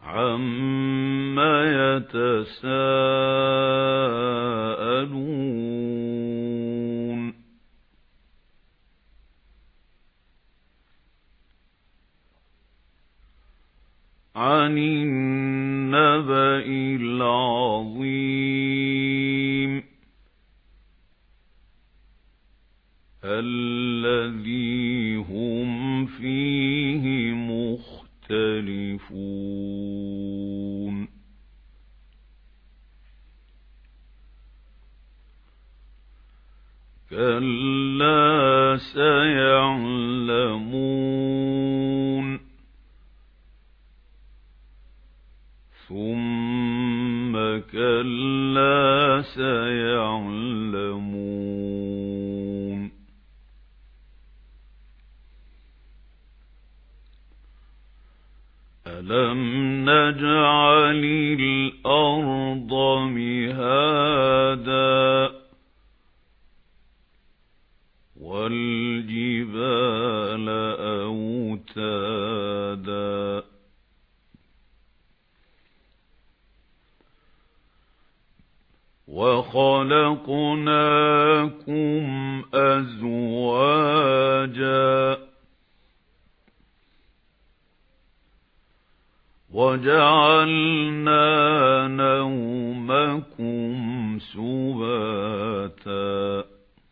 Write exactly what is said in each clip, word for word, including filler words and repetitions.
عَمَّ يَتَسَاءَلُونَ عَنِ النَّبَإِ الْعَظِيمِ الَّذِي هُمْ فِيهِ مُخْتَلِفُونَ كَلَّا سَيَعْلَمُونَ ثُمَّ كَلَّا سَيَعْلَمُونَ أَلَمْ نَجْعَلِ الْأَرْضَ مِهَادًا وَالْجِبَالَ أَوْتَادًا وَخَلَقْنَاكُمْ أَزْوَاجًا وَجَعَلْنَا نَوْمَكُمْ سُبَاتًا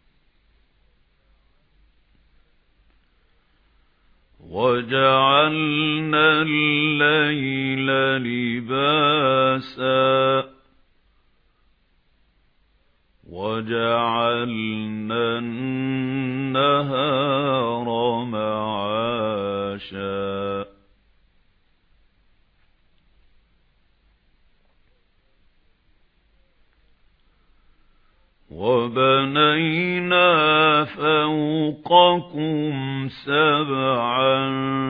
وَجَعَلْنَا اللَّيْلَ لِبَاسًا وَجَعَلْنَا النَّهَارَ مَعَاشًا وَبَنَيْنَا فَوْقَكُمْ سَبْعًا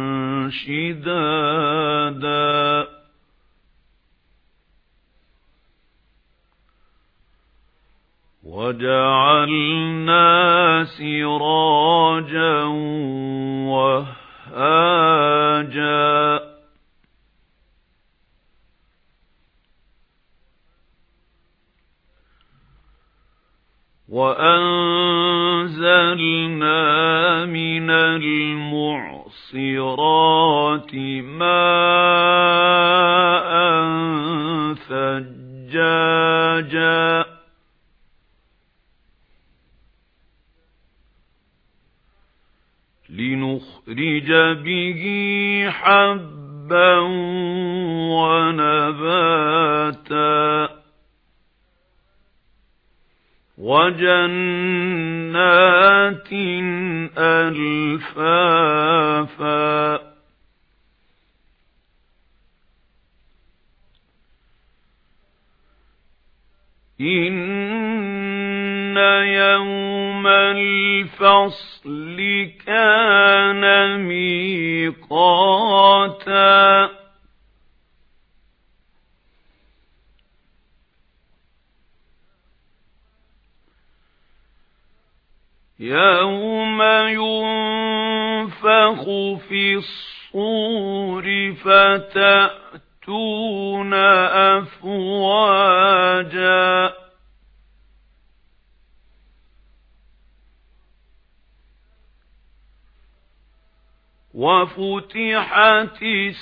شِدَادًا وَجَعَلْنَا سِرَاجًا وَهَّاجًا وَأَنزَلْنَا مِنَ الْمُعْصِرَاتِ مَاءً ثَجَّاجًا لِنُخْرِجَ بِهِ حَبًّا وَنَبَاتًا وَجَنَّاتٍ أَلْفَافًا إِنَّ يَوْمَ الْفَصْلِ كَانَ مِيقَاتًا يَوْمَ يُنفَخُ فِي الصُّورِ فَتَأْتُونَ أَفْوَاجًا وَفُتِحَتِ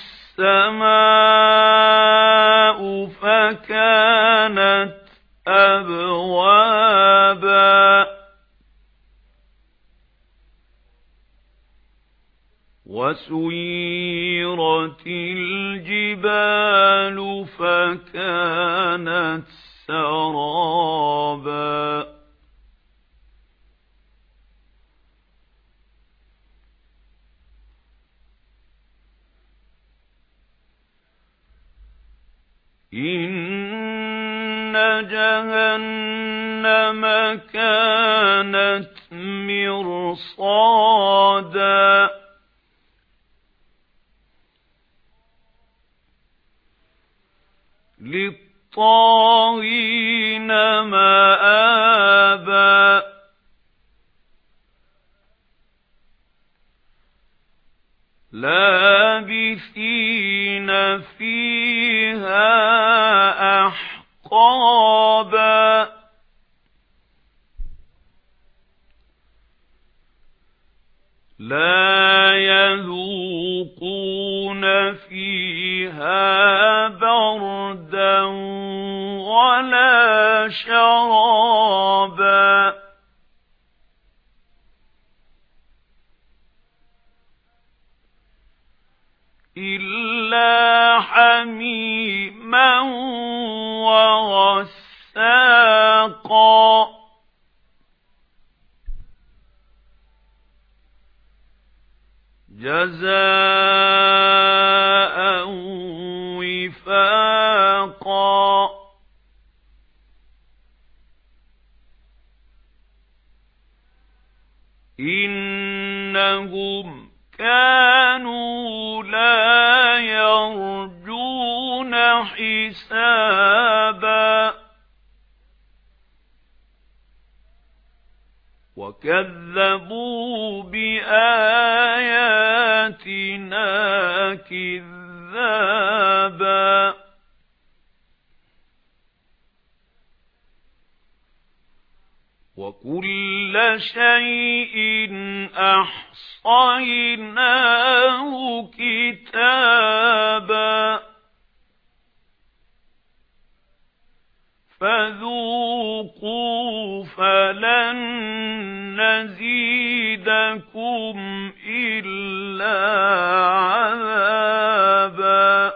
السَّمَاءُ فَكَانَتْ أَبْوَابًا وَسُيِّرَتِ الْجِبَالُ فَكَانَتْ سَرَابًا إِنَّ جَهَنَّمَ كَانَتْ مِرْصَادًا لِلطَّاغِينَ مَآبًا لَابِثِينَ فِيهَا عقابا لا يذوقون فيها بردا ولا شرابا إلا حميما وغساقا جزاء وفاقا إنهم كانوا لا يرجون حسابا وكذبوا بآياتنا كذابا وكل شيء أحصيناه كتابا فذوقوا فلن نزيدكم إلا عذابا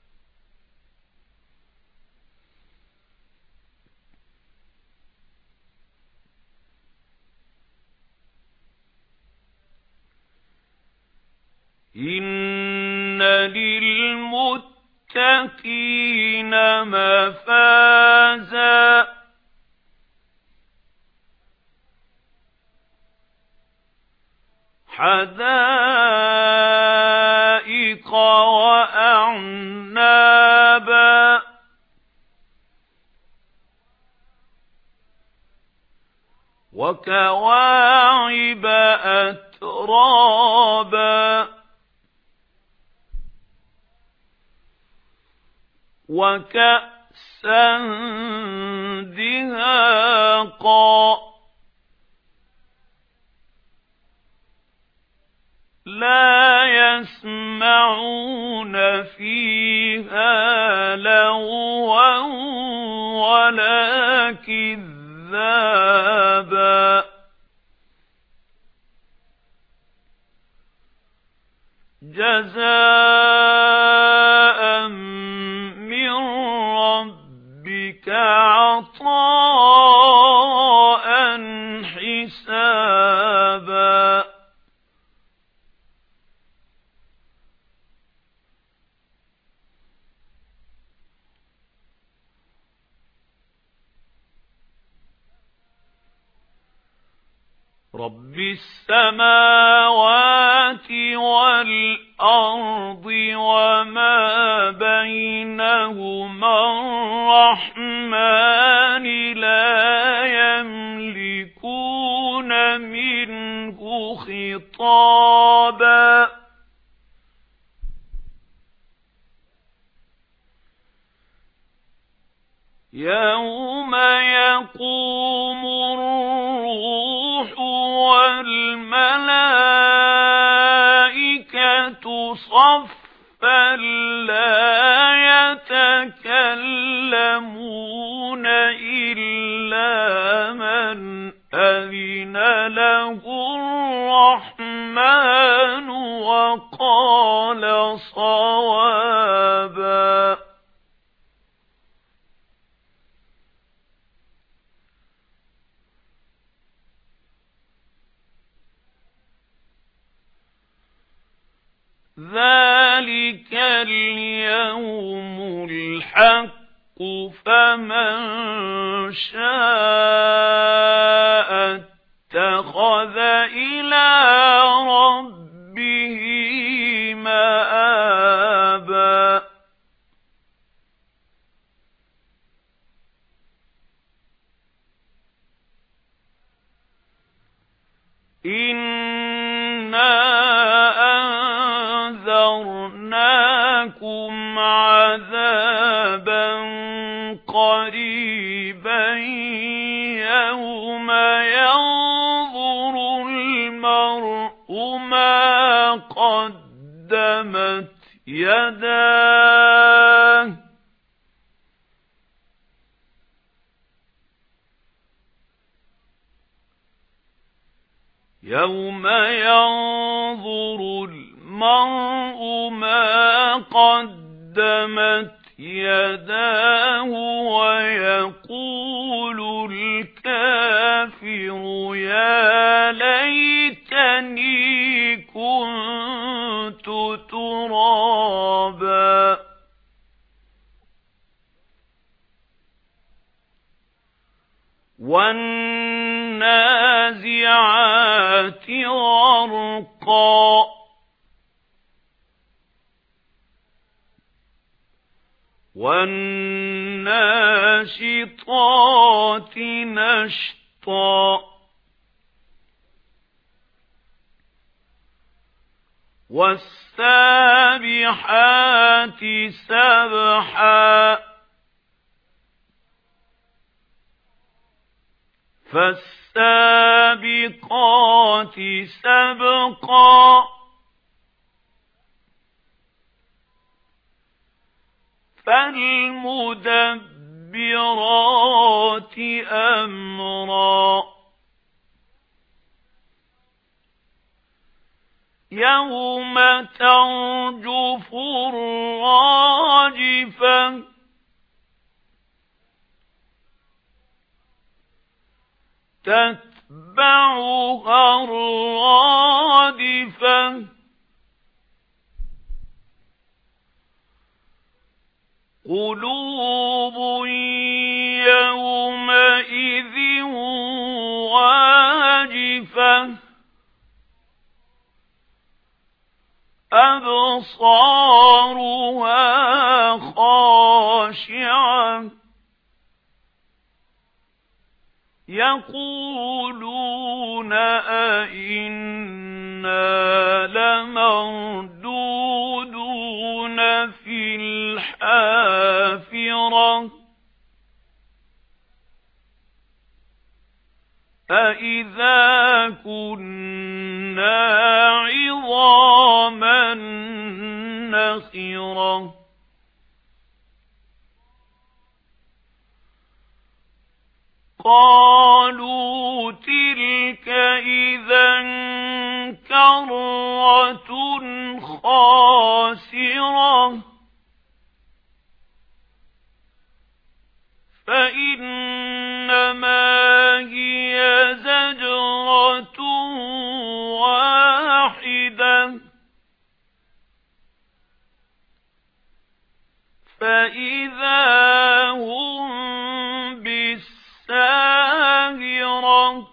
إن للمتقين مفازا حدائق وأعنابا وكواعب أترابا وكأسا دهاقا لا يسمعون فيها لغوا ولا كذابا جزاء من ربك عطاء حسابا رب السماوات والأرض وما بينهما الرحمن لا يملكون منه خطابا يوم يقوم الروح والملائكة صفا لا يتكلمون إلا من أذن له الرحمن وقال صوابا ذلك اليوم الحق فمن شاء اتخذ إلى ربه مآبا إنا أنذرناكم عذابا قريبا قدمت يداه يوم ينظر المرء ما قدمت يداه ويقول الكافر يا ليتني كنت ترابا والنازعات غرقا والناشطات نشطا والسابحات سبحا فالسابقات سبقا فالمدبرات أمرا يوم ترجف الراجفة تتبعها الرادفة قلوب يومئذ واجفة أبصارها خاشعة يقولون أئنا لمردودون في الحافرة أئذا كنا عظاما نخرة قالوا تلك إذا كرة خاسرة فإنما هي زجرة واحدة فإذا هم بالساهرة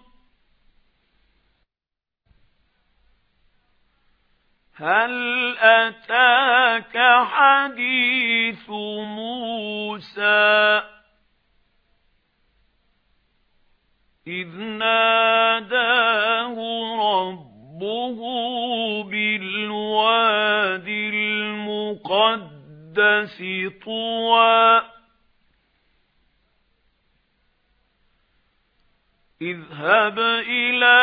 هل أتاك حديث موسى إذ ناداه ربه بالواد المقدس طوى اذهب إلى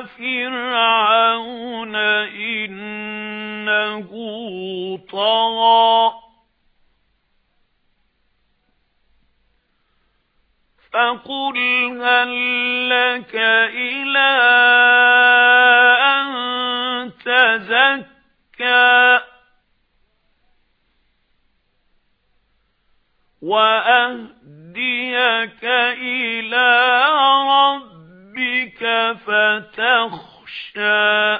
فرعون إنه طغى فقل هل لك إلى أن تزكى وأهديك إلى ربك فتخشى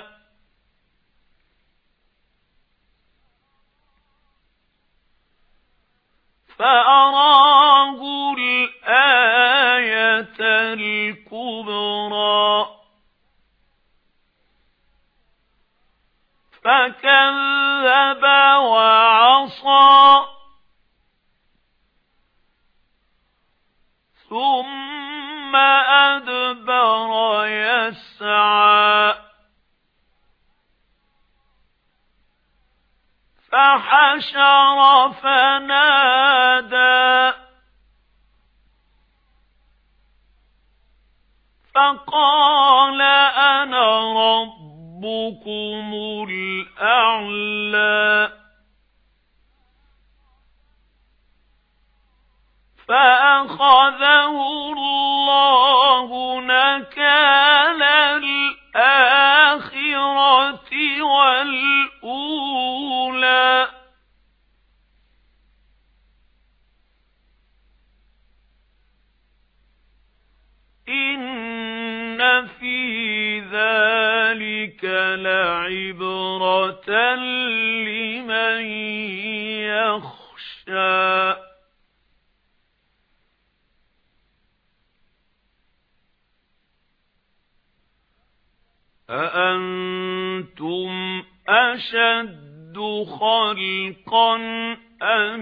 فأراه الآية الكبرى فكذب وعصى ثم أدبر يسعى فحشر فنادى فقال أنا ربكم رَبُّكُمُ الْأَعْلَى فَأَخَذَهُ اللَّهُ نَكَالَ الْآخِرَةِ وَالْأُولَى إِنَّ فِي ذَلِكَ لَعِبْرَةً لِمَن يَخْشَىٰ أَأَنتُمْ أَشَدُّ خَلْقًا أَمِ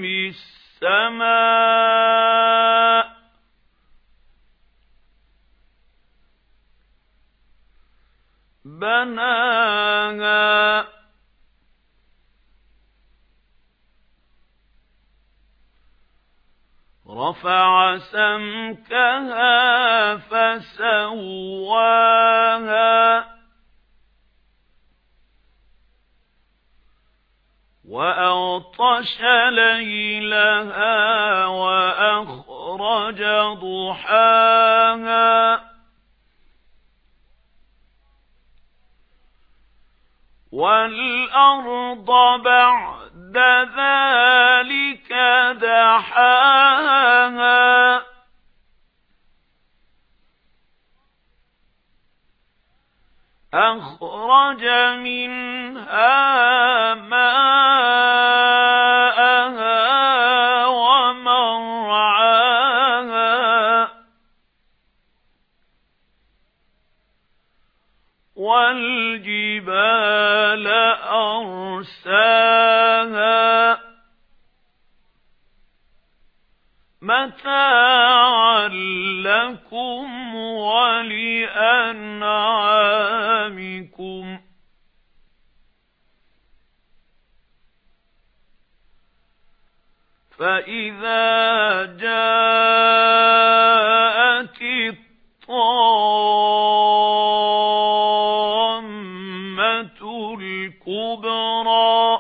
السَّمَاءُ بَنَاهَا رَفَعَ سَمْكَهَا فَسَوَّاهَا وَأَغْطَشَ لَيْلَهَا وَأَخْرَجَ ضُحَاهَا وَالْأَرْضَ بَعْدَ ذَلِكَ دَحَاهَا أَخْرَجَ مِنْهَا مَاءَهَا وَمَرْعَاهَا وَالْجِبَالَ أَرْسَاهَا مَتَاعًا لَكُمْ وَلِأَنْعَامِكُمْ فَإِذَا جَاءَتِ الطَّامَّةُ الْكُبْرَى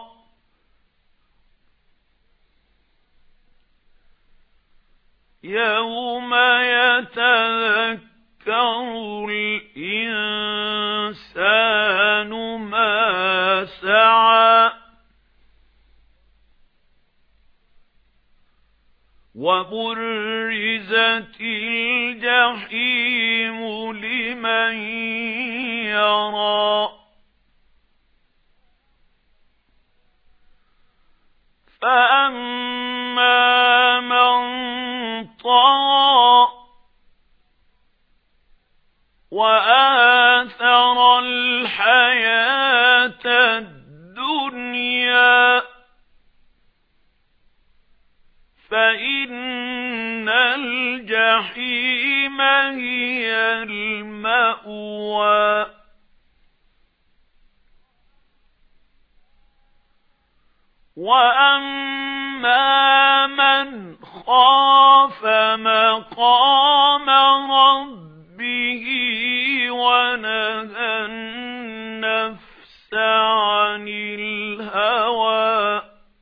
يَوْمَ يَتَذَكَّرُ الْإِنسَانُ مَا سَعَى وَبُرِّزَتِ الْجَحِيمُ لِمَن يَرَى فَأَمَّا مَن طَغَى وَآثَرَ الْحَيَاةَ الدُّنْيَا فَإِنَّ الْجَحِيمَ هِيَ الْمَأْوَى وَأَمَّا مَنْ خَافَ مَقَامَ رَبِّهِ وَنَهَى النَّفْسَ عَنِ الْهَوَى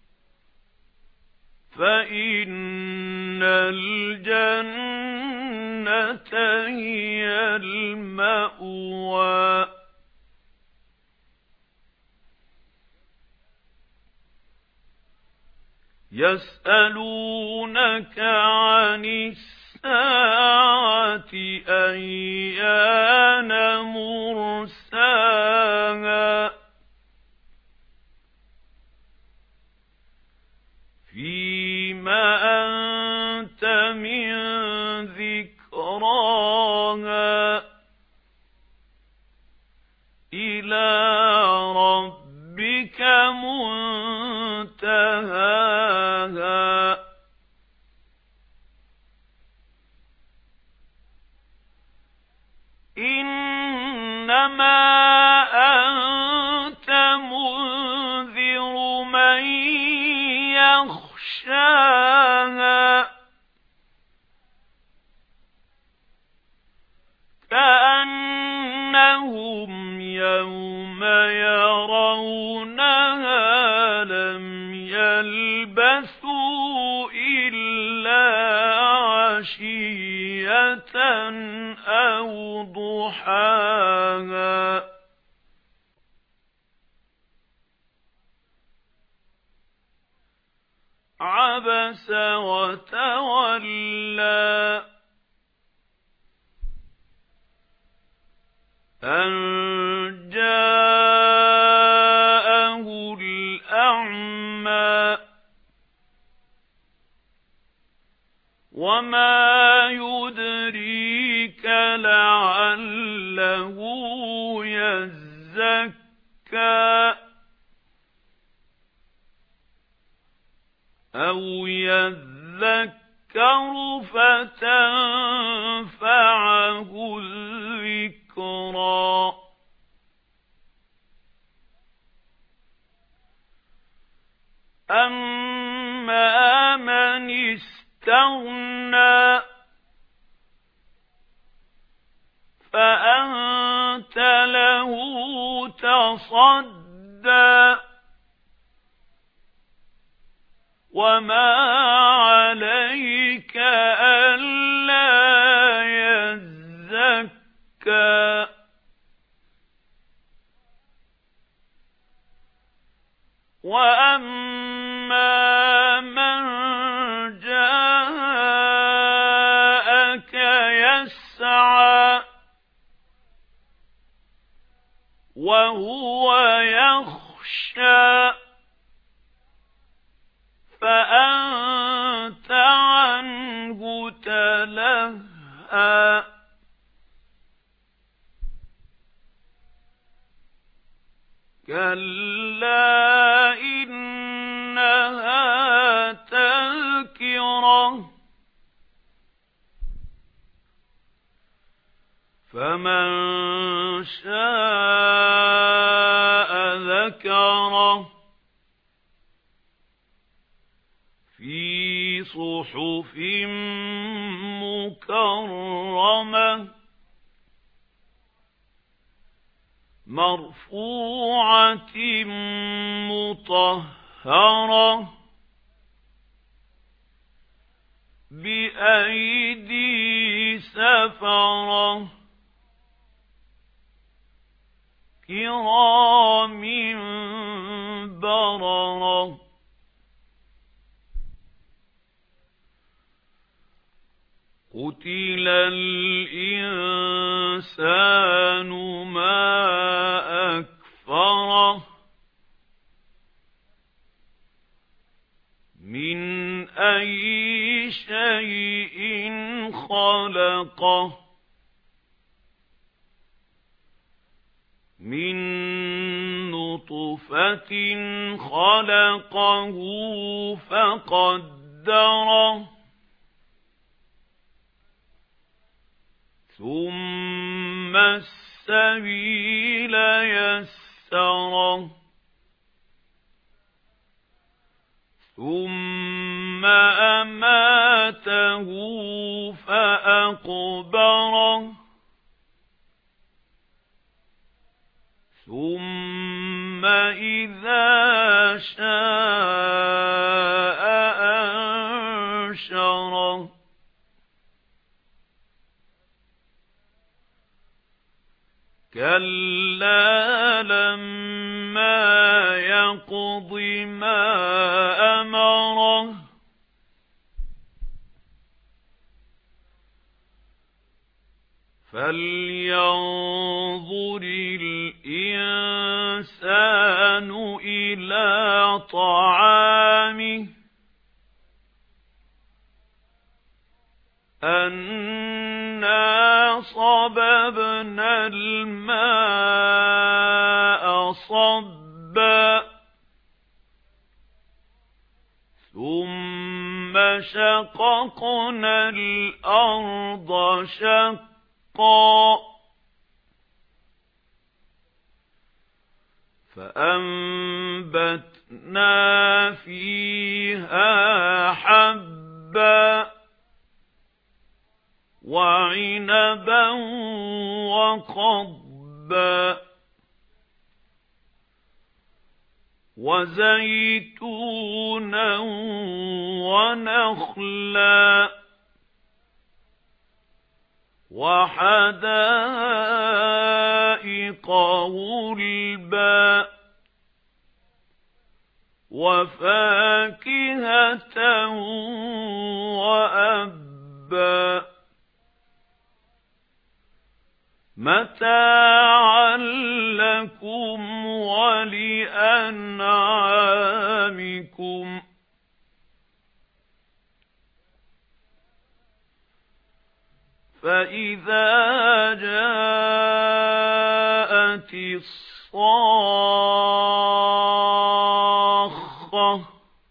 فَإِنَّ الْجَنَّةَ هِيَ الْمَأْوَى يَسْأَلُونَكَ عَنِ السَّاعَةِ أَيَّانَ مُرْسَاهَا فِيمَ أَنْتَ مِنْ ذِكْرَاهَا إِلَى رَبِّكَ مُنْتَهَاهَا إِنَّمَا أَنْتَ مُنْذِرُ مَنْ يَخْشَاهَا كَأَنَّهُمْ يَوْمَ يَرَوْنَهَا لَمْ يَلْبَثُوا إِلَّا عَشِيَّةً أَوْ ضُحَاهَا عَبَسَ وَتَوَلَّى أَن جَاءَهُ الْأَعْمَى وَمَا يُدْرِيكَ لَعَلَّهُ يَزَّكَّى أَوْ يَذَّكَّرُ فَتَنفَعَهُ الذِّكْرَى أَمَّا مَنِ اسْتَغْنَى فَأَنْتَ لَهُ تَصَدَّى وَمَا عَلَيْكَ أَلَّا يَزَّكَّى وَأَمَّا مَنْ جَاءَكَ يَسْعَى وَهُوَ يَخْشَى فَأَنْتَ عَنْهُ تَلَهَّى كَلَّا إِنَّهَا تَذْكِرَةٌ فَمَنْ شَاءَ ذَكَرَهُ فِي صُحُفٍ مُكَرَّمَةٍ مَرْفُوعَةٍ مُطَهَّرَةٍ بِأَيْدِي سَفَرَةٍ كِرَامٍ بَرَرَةٍ قُتِلَ الْإِنسَانُ مَا أَكْفَرَهُ مِنْ أَيِّ شَيْءٍ خَلَقَهُ مِنْ نُطْفَةٍ خَلَقَهُ فَقَدَّرَهُ ثُمَّ السَّبِيلَ يَسَّرَهُ ثُمَّ أَمَاتَهُ فَأَقْبَرَهُ ثُمَّ إِذَا شَاءَ أَنشَرَهُ كَلَّا لَمَّا يَقْضِ مَا أَمَرَهُ فَلْيَنظُرِ الْإِنسَانُ إِلَى طَعَامِهِ أَنَّا صَبَبْنَا الْمَاءَ صَبًّا ثُمَّ شَقَقْنَا الْأَرْضَ شَقًّا فَأَنبَتْنَا فِيهَا حَبًّا وَعِنَبًا وَقَضْبًا وزيتونا ونخلا وحدائق غلبا وفاكهة وأبا متاعا لكم ولأنعامكم فإذا جاءت الصاخة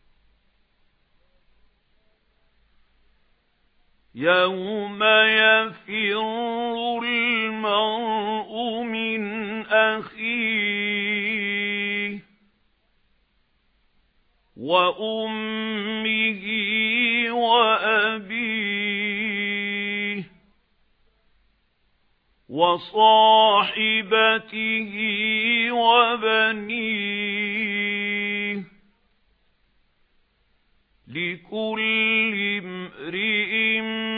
يوم يفر المرء من أخيه وأمه وأبيه وصاحبته وبنيه لكل امرئ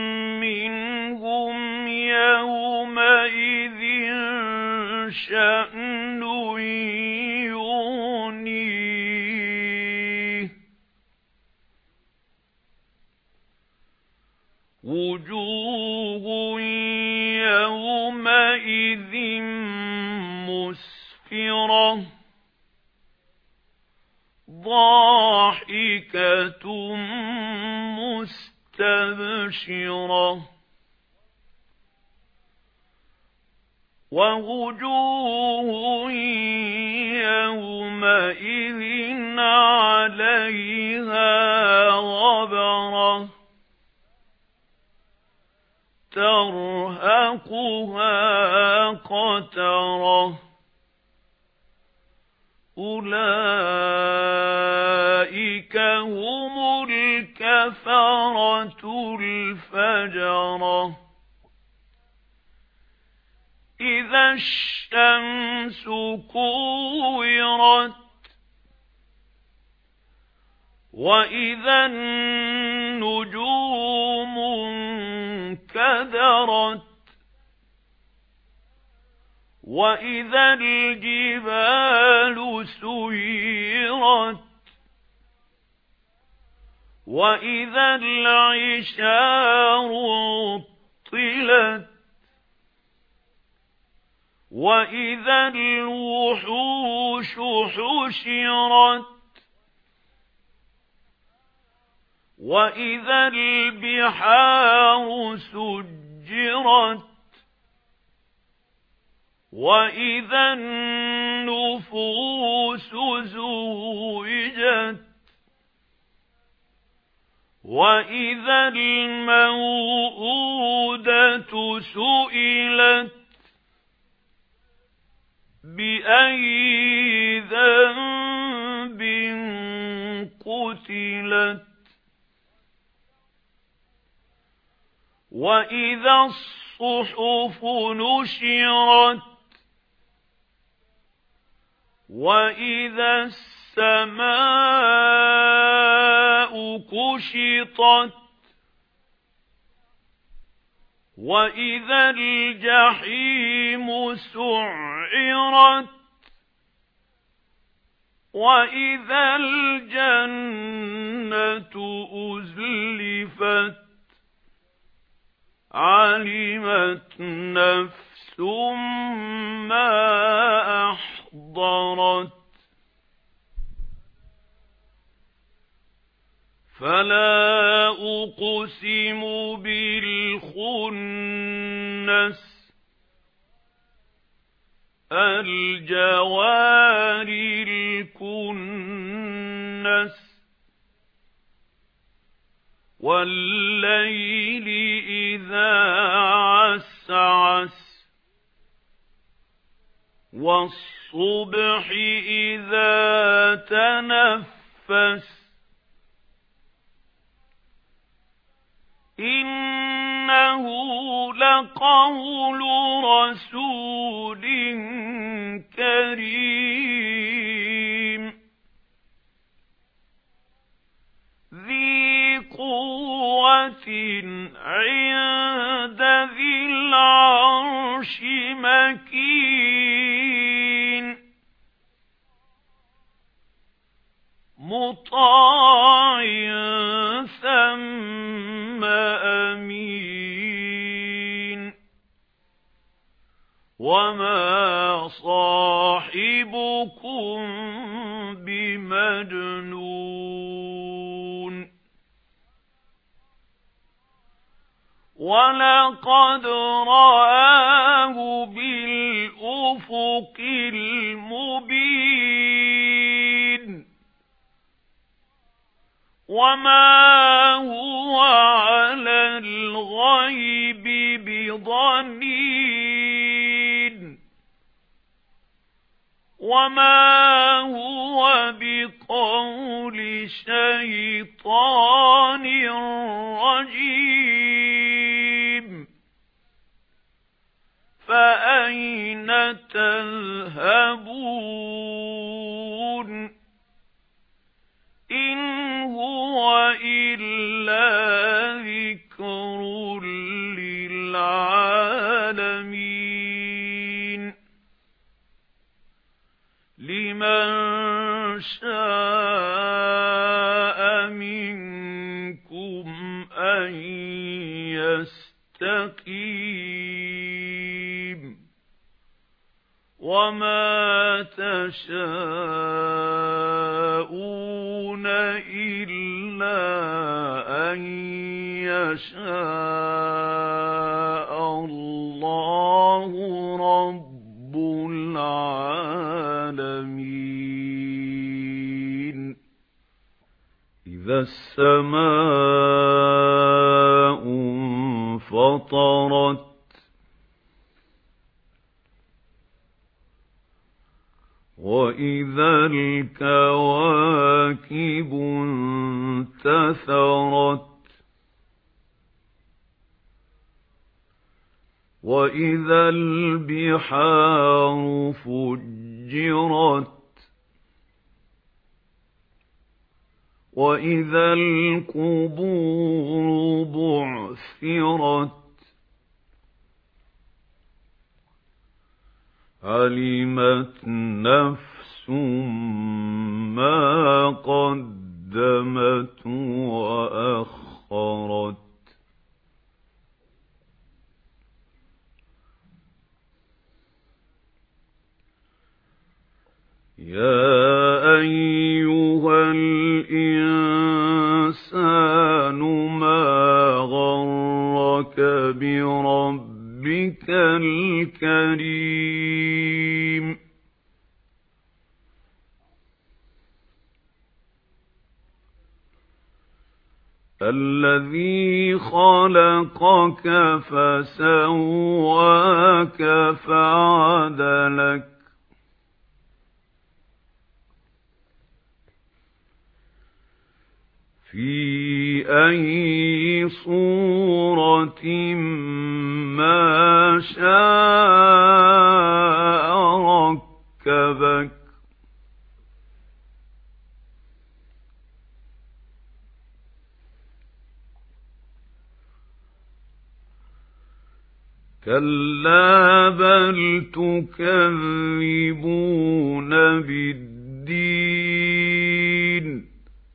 منهم يومئذ شأن يغنيه وجوه يومئذ مسفرة ضاحكة مستبشرة ووجوه يومئذ عليها غبرة ترهقها قترة أولئك هم الكفرة الفجرة إذا الشمس كورت وإذا النجوم انكدرت وإذا الجبال سيرت وإذا العشار عطلت وإذا الوحوش حشرت وإذا البحار سجرت وإذا النفوس زوجت وإذا الموءودة سئلت بأي ذنب قتلت وإذا الصحف نشرت وإذا السماء كشطت وإذا الجحيم سعرت وإذا الجنة أزلفت علمت نفس ما أحضرت فلا أقسم بالخنس الجوار الكنس والليل إذا عسعس والصبح إذا تنفس إنه لقول رسول كريم عند ذي العرش مكين مطاع ثم أمين وما صاحبكم بمجنون ولقد رآه بالأفق المبين وما هو على الغيب بضنين وما هو بقول شيطان رجيم فأين تذهبون إن هو إلا ذكر للعالمين لمن شاء منكم أن يستقيم وما تشاءون إلا أن يشاء الله رب العالمين إذا السماء انفطرت وإذا الكواكب انتثرت وإذا البحار فجرت وإذا القبور بعثرت علمت نفس ما قدمت وأخرت يا أيها الإنسان ما غرك بربك الكريم الذي خلقك فسواك فعدلك في أي صورة ما شاء ركبك كلا بل تكذبون بالدين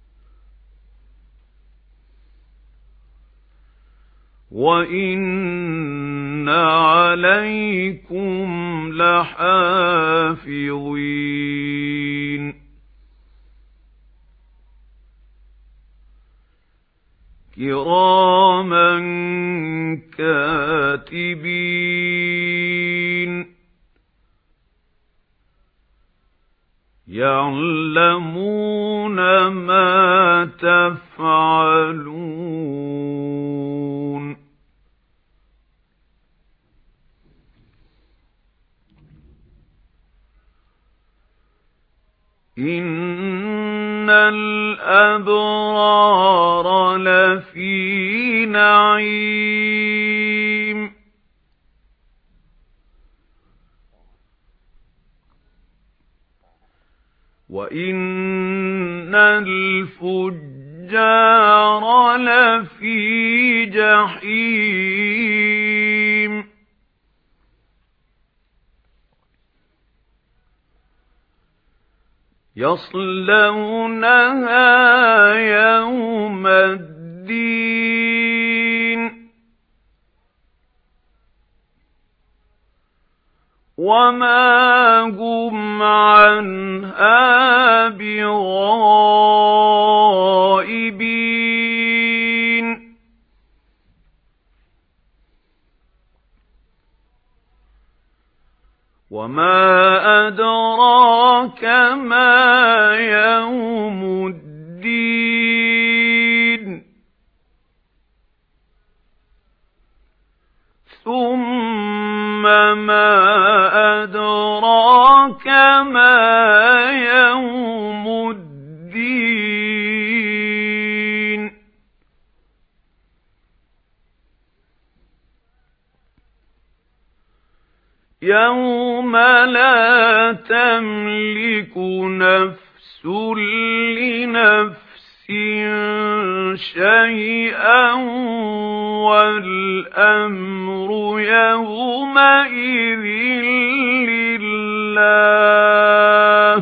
وَإِنَّ عَلَيْكُمْ لَحَافِظِينَ كِرَامًا كَاتِبِينَ يَعْلَمُونَ مَا تَفْعَلُونَ إِنَّ الْأَبْرَارَ لَفِي نَعِيمٍ وَإِنَّ الْفُجَّارَ الفجار لفي جحيم يصلونها يوم الدين وما هم عنها بغائبين وما أدراك ما يوم الدين ثم ما أدراك ما يوم الدين يوم لا تملك نفس لنفس شيئا والأمر يومئذ لله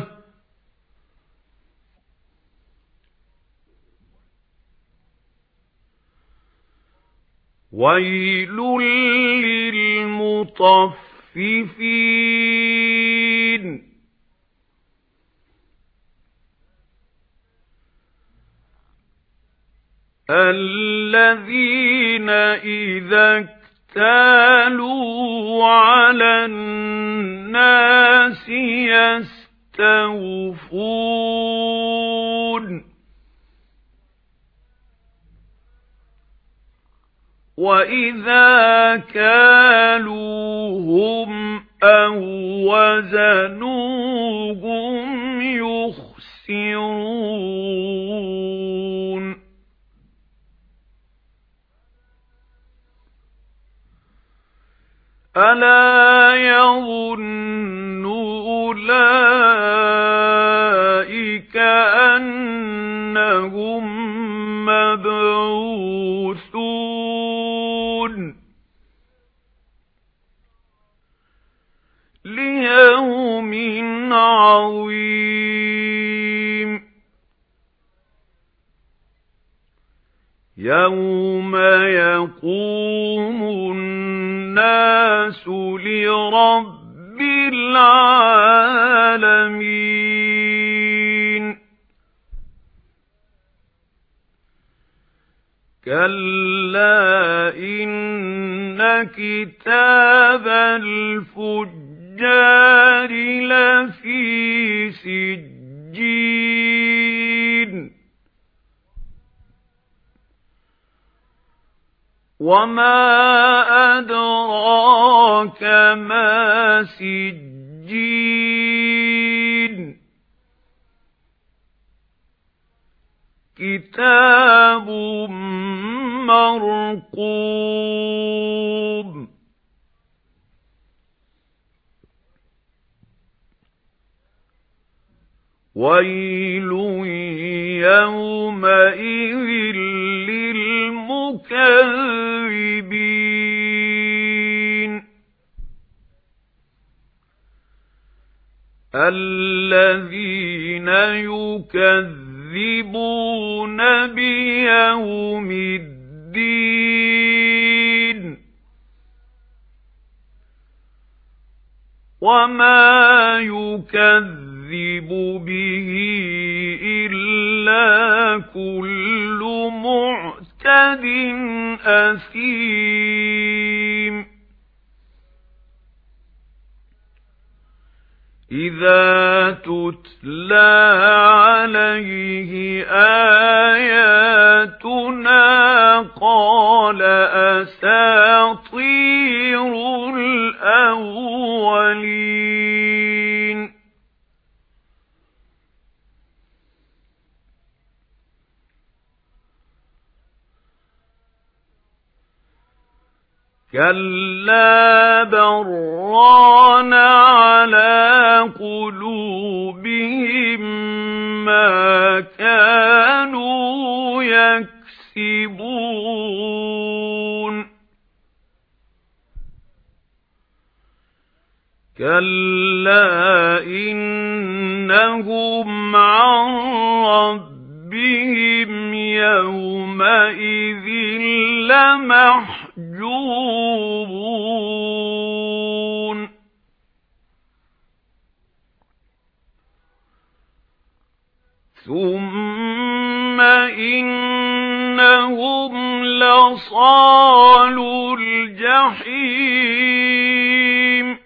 ويل للمطففين الذين إذا اكتالوا على الناس يستوفون وإذا كالوهم أو وزنوهم يخسرون ألا يظن أولئك أنهم مبعوثون ليوم عظيم يوم يقوم الناس لرب العالمين كلا إن كتاب الفجار لفي سجين وما أدراك ما سجين كتاب مرقوم ويل يومئذ للمكذبين الذين يكذبون بيوم الدين وما يكذب به إلا كل معتد أثيم إذا تتلى عليه آياتنا قال أساطير الأولين كلا بران على قلوبهم ما كانوا كَلَّا إِنَّهُمْ عَن رَّبِّهِمْ يَوْمَئِذٍ لَّمَحْجُوبُونَ ثُمَّ إِنَّهُمْ لَصَالُو الْجَحِيمِ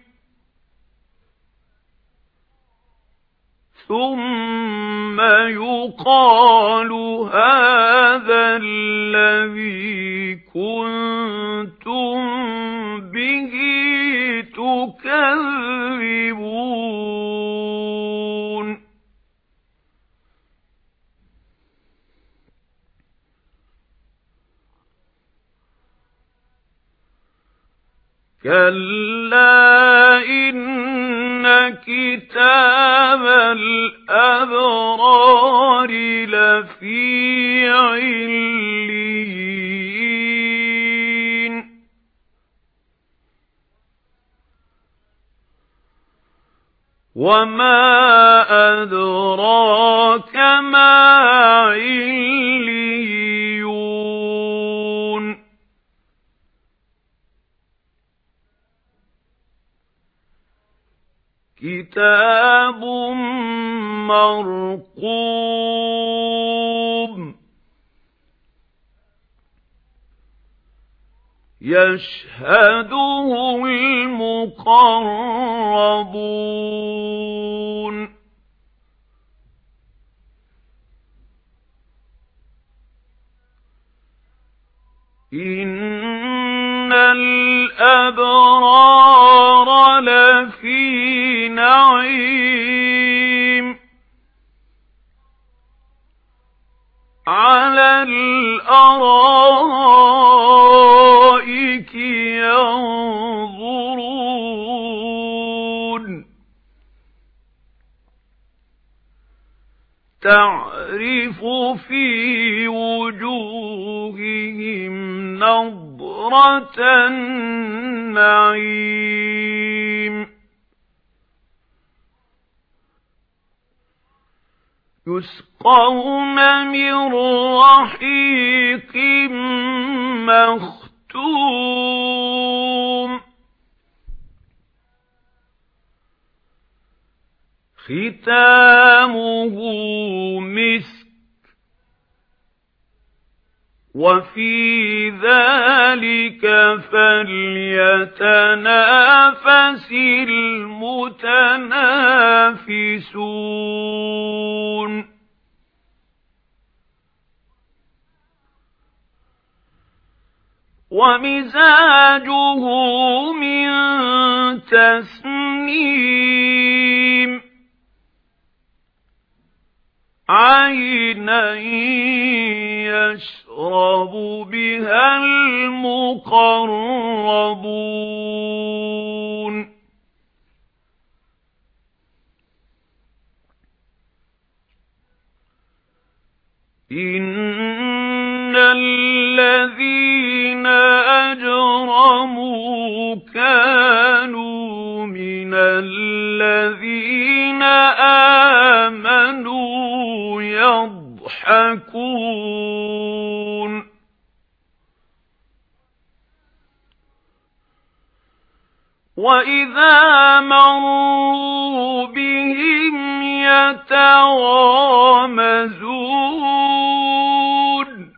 ثُمَّ يُقَالُ هَذَا الَّذِي كُنتُم بِهِ تُكَذِّبُونَ كَلَّا إِنَّ كِتَابَ الْأَبْرَارِ لَفِي عِلِّيِّينَ وَمَا أَدْرَاكَ مَا عِلِّيُّونَ كِتَابٌ مَّرْقُومٌ يَشْهَدُهُ الْمُقَرَّبُونَ إِنَّ الْأَبْرَارَ لَفِي نَعِيمٍ عَلَى الْأَرَائِكِ يَنظُرُونَ تَعْرِفُ فِي وُجُوهِهِمْ نَضْرَةَ النَّعِيمِ يُسْقَوْنَ مِن رَّحِيقٍ مَّخْتُومٍ خِتَامُهُ مِسْكٌ وَفِي ذَلِكَ فَلْيَتَنَافَسِ الْمُتَنَافِسُونَ وَمِزَاجُهُ مِن تَسْنِيمٍ عَيْنًا يَشْرَبُ بِهَا الْمُقَرَّبُونَ إِنَّ الَّذِينَ أَجْرَمُوا كَانُوا مِنَ الَّذِينَ آمَنُوا يَضْحَكُونَ وَإِذَا مَرُّوا بِهِمْ يَتَغَامَزُونَ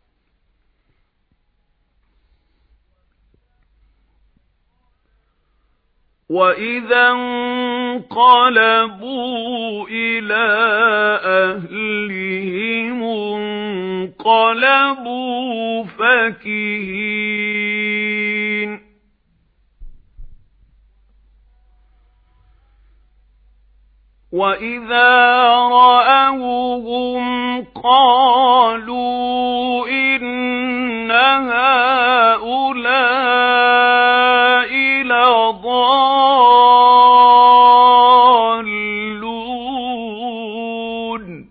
وَإِذَا انقَلَبُوا إِلَى أَهْلِهِمُ انقَلَبُوا فَكِهِينَ وَإِذَا رَأَوْهُمْ قَالُوا إِنَّ هَؤُلَاءِ لَضَالُّونَ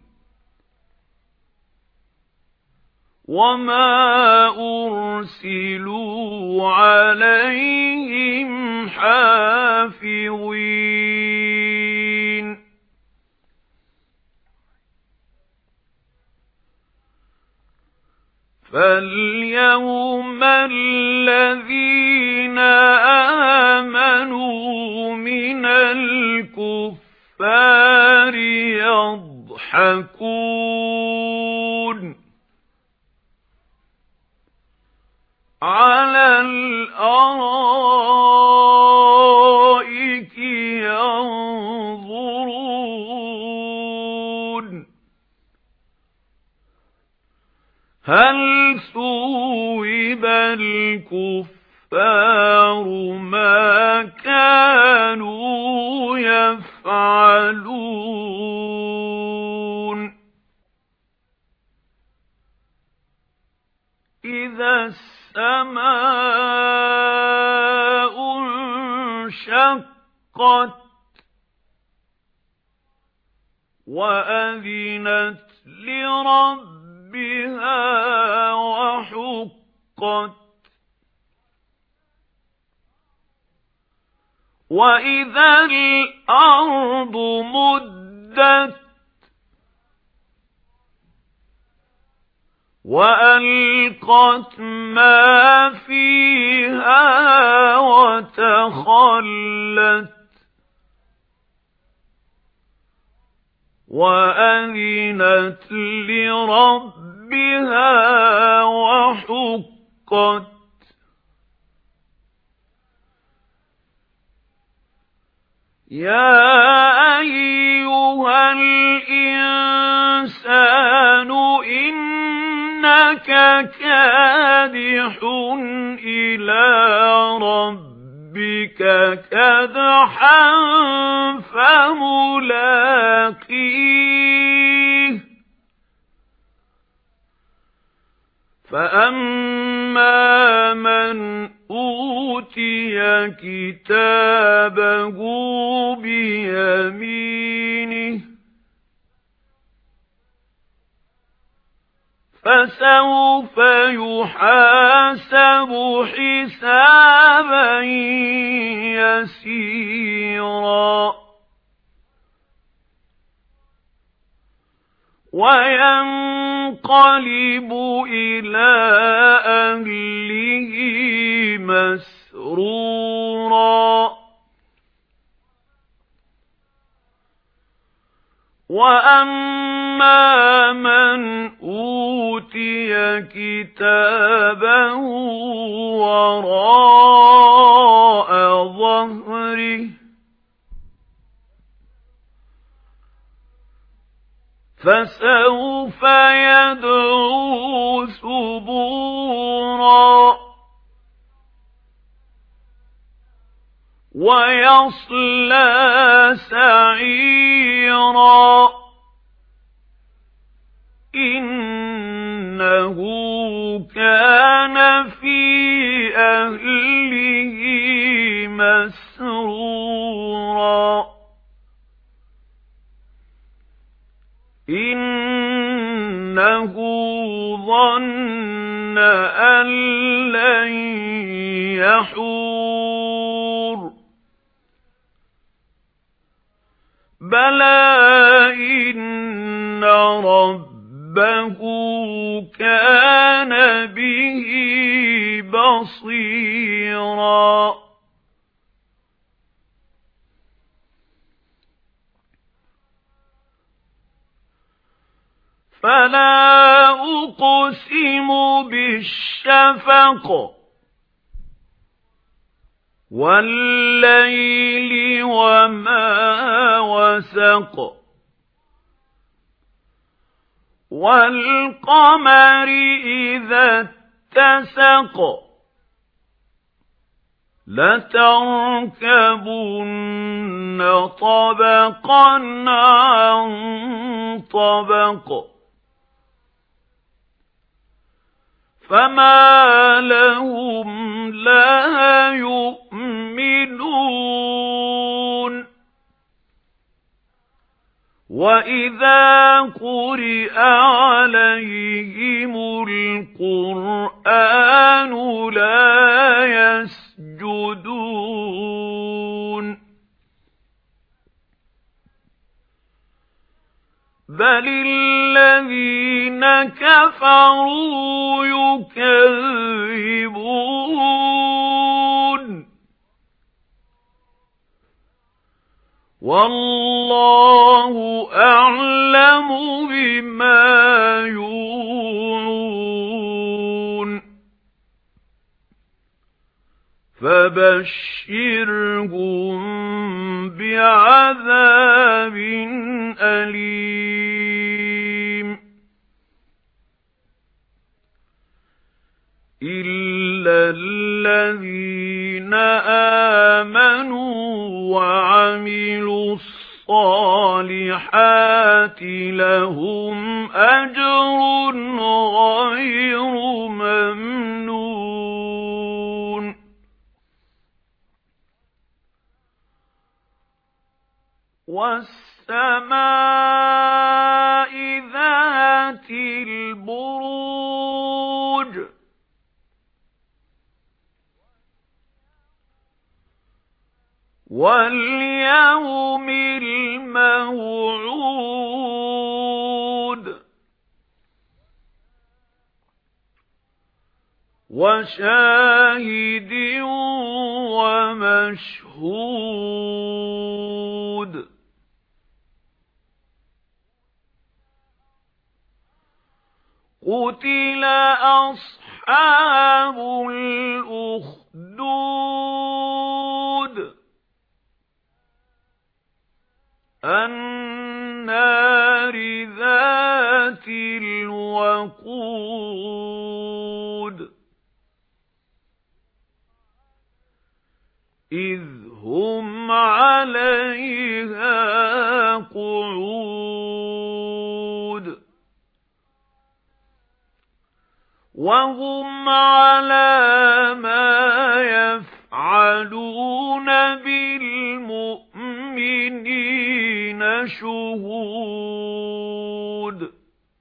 وَمَا أُرْسِلُوا عَلَيْهِمْ حافظين فاليوم الذين آمنوا من الكفار يضحكون على الأرائك ينظرون هل ثوب الكفار ما كانوا يفعلون إذا السماء انشقت وأذنت لربها وحقت وإذا الأرض مدت وألقت ما فيها وتخلت وأذنت لربها وحقت يا أيها الإنسان إنك كادح إلى ربك كدحا فملاقيه فأما من أوتي كتابه بيمينه فسوف يحاسب حسابا يسيرا وينقلب إلى أهله مسرورا وأما من أوتي كتابه وراء ظهره فسوف يدعو ثبورا ويصلى سعيرا إنه كان في أهله مسرورا إنه ظن أن لن يحور بلى إن ربه كان به بصيرا فلا أقسم بالشفق والليل وما وسق والقمر إذا اتسق لتركبن طبقا عن طبق فما لهم لا يؤمنون وإذا قرئ عليهم القرآن لا يسجدون الذين كفروا يكذبون والله أعلم بما يوعون فبشرهم بعذاب أليم إلا الذين آمنوا وعملوا الصالحات لهم أجر غير ممنون والسماء ذات البروج واليوم الموعود وشاهد ومشهود قتل أصحاب الأخدود النار ذات الوقود إذ هم عليها قعود وهم على ما يفعلون بالمؤمنين شهود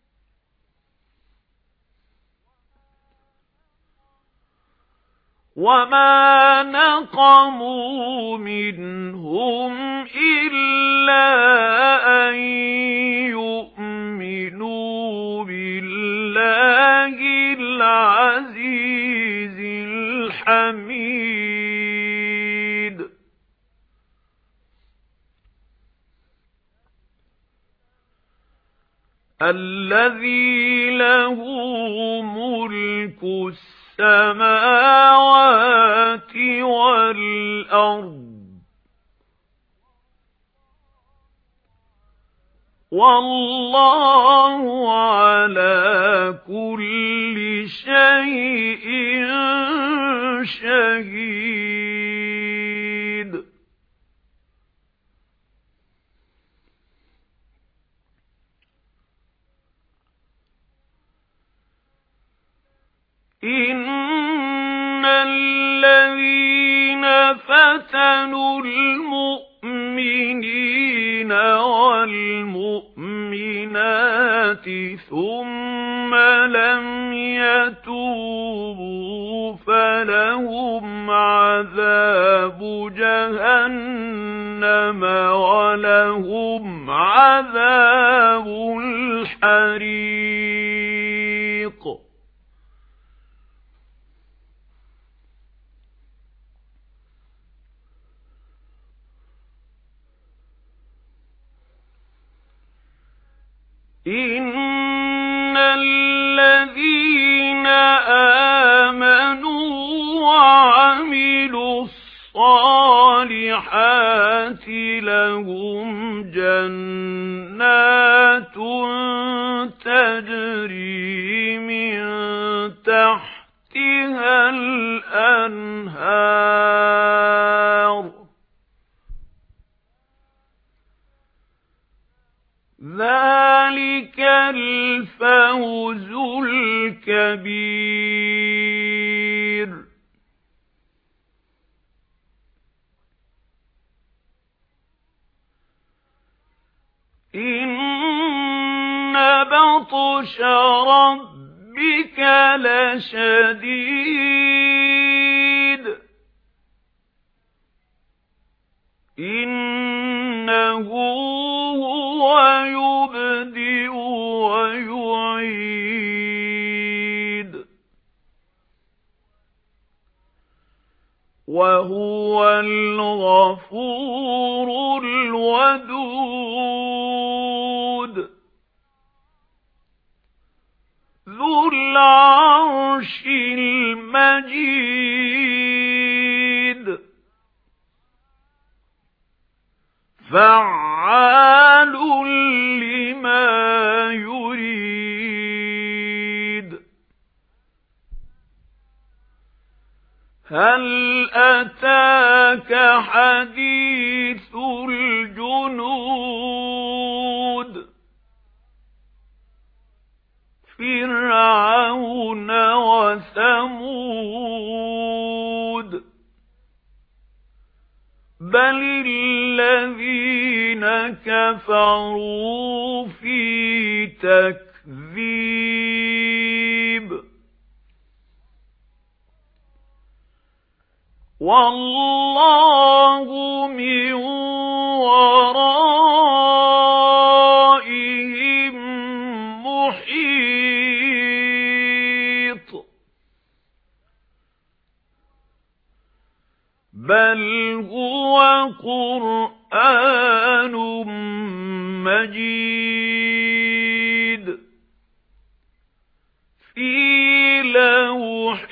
وما نقموا منهم إلا أن يؤمنوا بالله العزيز الحميد الذي له ملك السماوات والأرض والله على كل شيء شهيد إن الذين فتنوا المؤمنين والمؤمنات ثم لم يتوبوا فلهم عذاب جهنم ولهم عذاب الحريق إن الذين آمنوا وعملوا الصالحات لهم جنات تجري من تحتها الأنهار ذلك الفوز الكبير إن بطش ربك لشديد إنه هو يبدئ وهو الغفور الودود ذو العرش المجيد فعال لما يريد هل أتاك حديث الجنود فرعون وثمود بل الذين كفروا في تكذيب والله من ورائهم محيط بل هو قرآن مجيد في لوح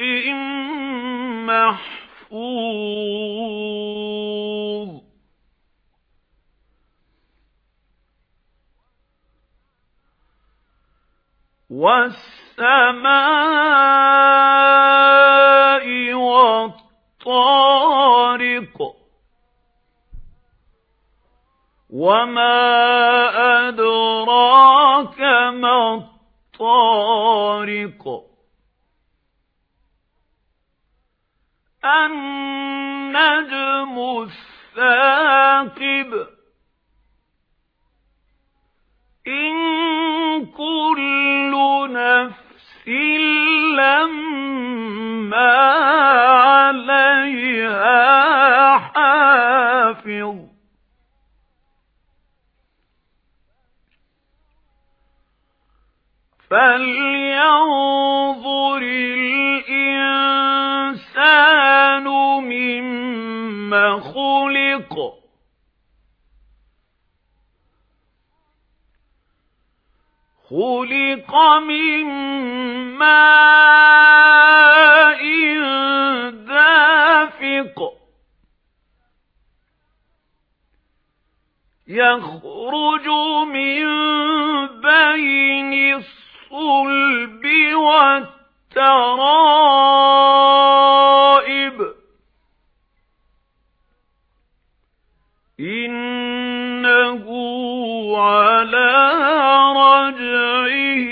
محفوظ والسماء والطارق وما أدراك ما الطارق النجم الثاقب إن كل نفس لما عليها حافظ فلينظر الإنسان مما خلق خلق من ماء دافق يخرج من بين الصلب والترائب إنه على رجعه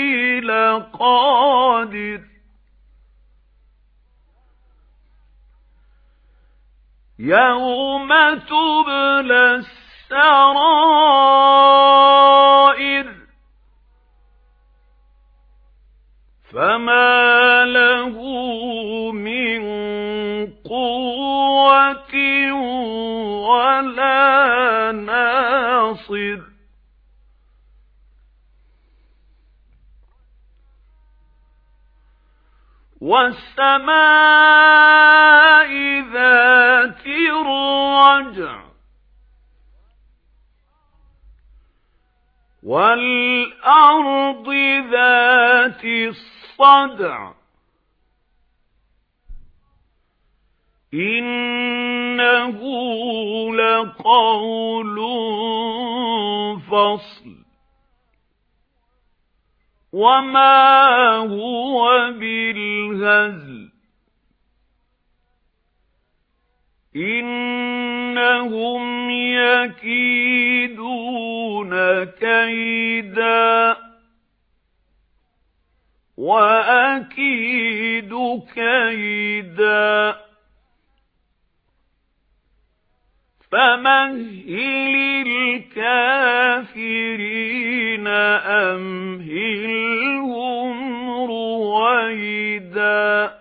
لقادر يوم تبلى السرائر فما له من قوة ولا ناصر والسماء ذات الرجع والأرض ذات الصدع إنه لقول فصل وما هو بالهزل إنهم يكيدون كيدا وأكيد كيدا فمهل الكافرين أمهلهم رويدا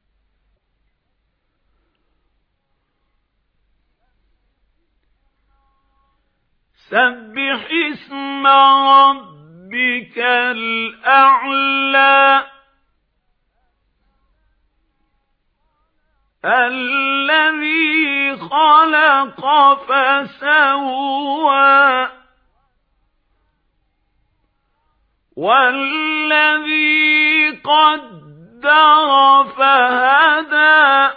سبح اسم ربك الأعلى الذي خلق فسوى والذي قدر فهدى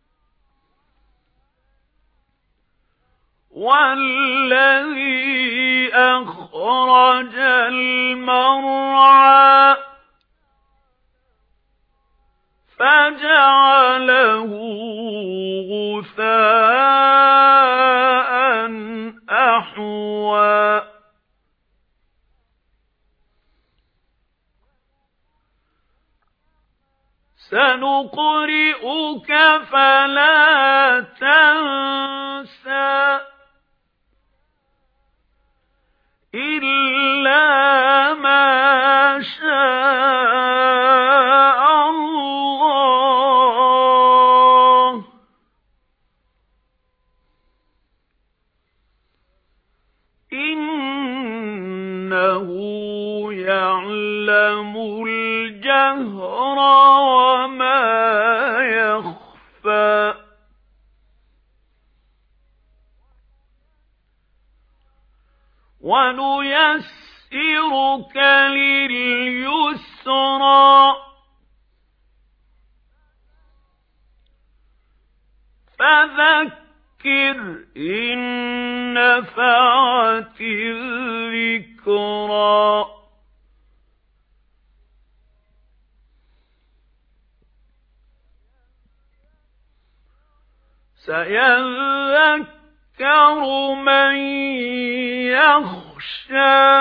والذي أخرج المرعى فجعله غثاء أحوى سنقرئك فلا تنسى إلا ما شاء الله إنه يعلم الجهر وما يخفى ونيسرك لليسرى فذكر إن نفعت الذكرى سيذكر من يخشى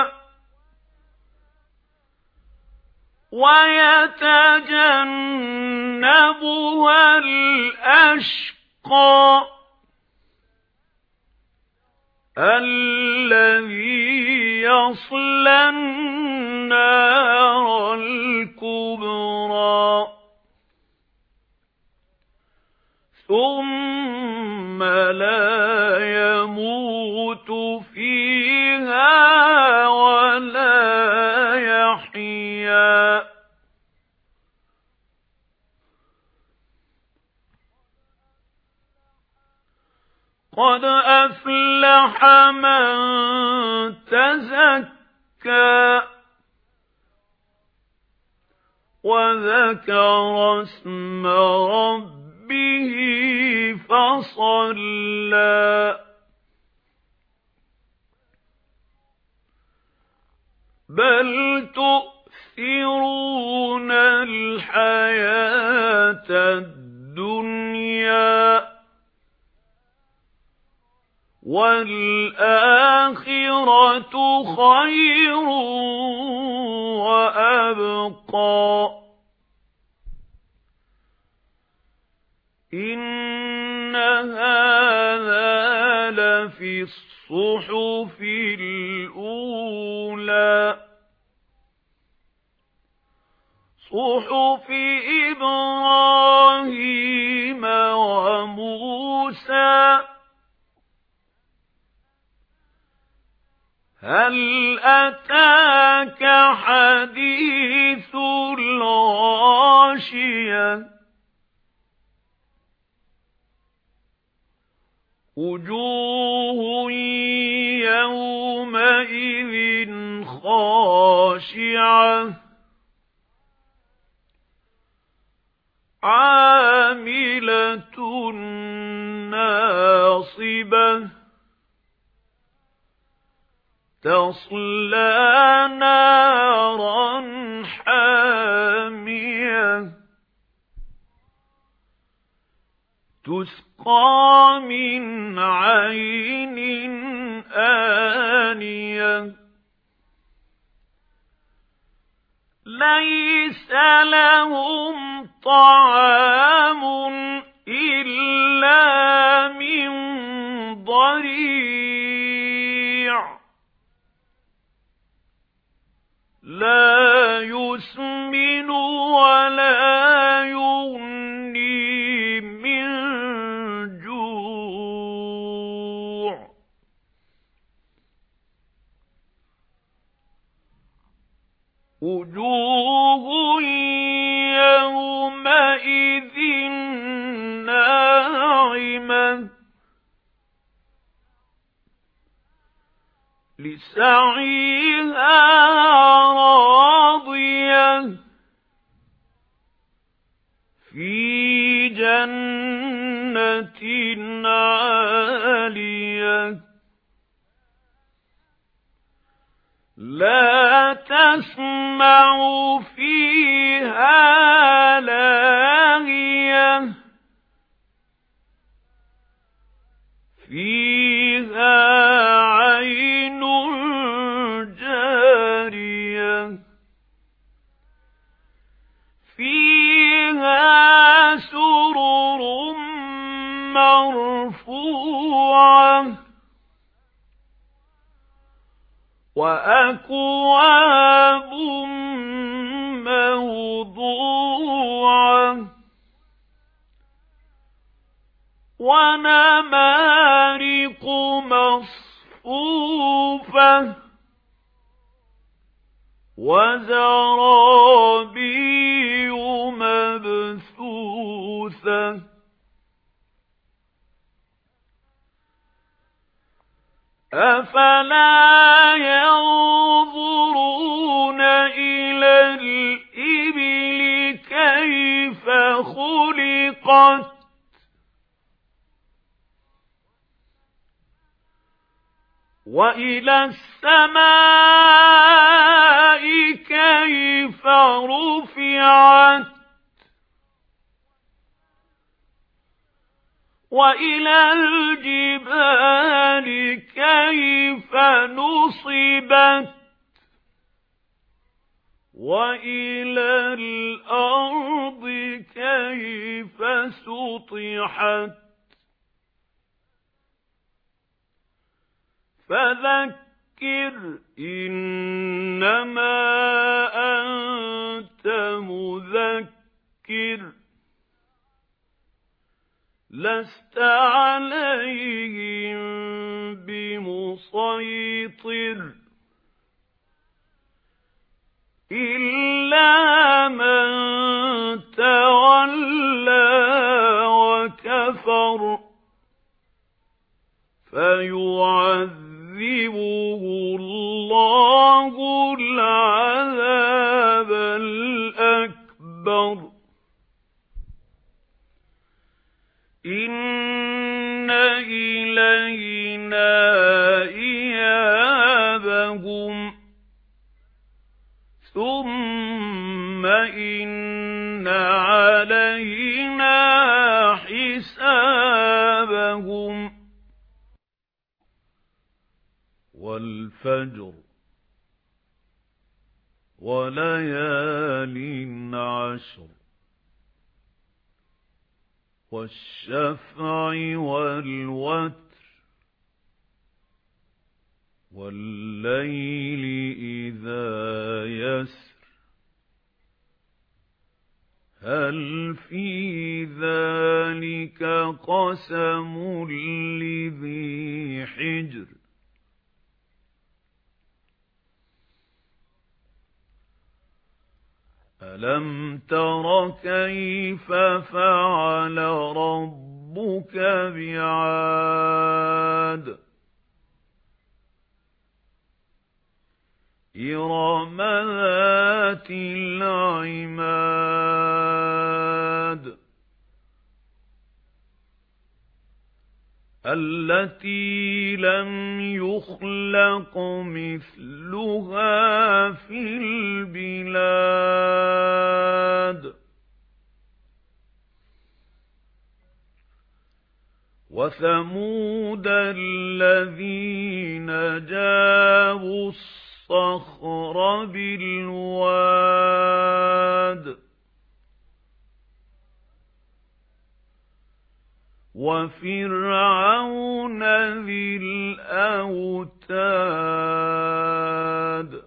ويتجنبها الأشقى الذي يصلى النار الكبرى ثم لا يموت فيها ولا يحيا قد أفلح من تزكى وذكر اسم ربه فصلى بل تؤثرون الحياة الدنيا والآخرة خير وأبقى إن هذا لفي الصحف الأولى صحف إبراهيم وموسى هل أتاك حديث الغاشية وجوه يومئذ خاشعة عاملة ناصبة تصلى نارا حامية تسقى من عين آنية ليس لهم طعام إلا من ضريع لا يسمن ولا يغني من جوع وجوه يومئذ لِسَعْيِهَا رَاضِيَةٌ فِي جَنَّةٍ عَالِيَةٍ لَا تَسْمَعُ فِيهَا لَاغِيَةً فِيهَا عَيْنٌ جَارِيَةٌ فِيهَا سُرُرٌ مَّرْفُوعَةٌ وَأَكْوَابٌ مَّوْضُوعَةٌ وَنَمَارِقُ مَصْفُوفَةٌ وَزَرَابِيُّ مَبْثُوثَةٌ أَفَلَا يَنظُرُونَ إِلَى الْإِبِلِ كَيْفَ خُلِقَتْ وَإِلَى السَّمَاءِ كَيْفَ رُفِعَتْ وَإِلَى الْجِبَالِ كَيْفَ نُصِبَتْ وَإِلَى الْأَرْضِ كَيْفَ سُطِحَتْ فَذَكِّرْ إِنَّمَا أَنْتَ مُذَكِّرٌ لَسْتَ عَلَيْهِمْ بِمُصَيْطِرٍ إِلَّا مَنْ تَوَلَّى وَكَفَرَ فَيُعَذِّبُهُ اللَّهُ الْعَذَابَ الْأَكْبَرَ إِنَّ إِلَيْنَا إِيَابَهُمْ ثُمَّ إِنَّ عَلَيْنَا حِسَابَهُمْ وَالْفَجْرِ وَلَيَالٍ عَشْرٍ وَالشَّفْعِ وَالْوَتْرِ وَاللَّيْلِ إِذَا يَسْرِ هَلْ فِي ذَلِكَ قَسَمٌ لِذِي حِجْرٍ أَلَمْ تَرَ كَيْفَ فَعَلَ رَبُّكَ بِعَادٍ إِرَمَ ذَاتِ الْعِمَادِ الَّتِي لَمْ يُخْلَقْ مِثْلُهَا فِي الْبِلَادِ وَثَمُودَ الَّذِينَ جَابُوا الصَّخْرَ بِالْوَادِ وَفِرْعَوْنَ ذِي الْأَوْتَادِ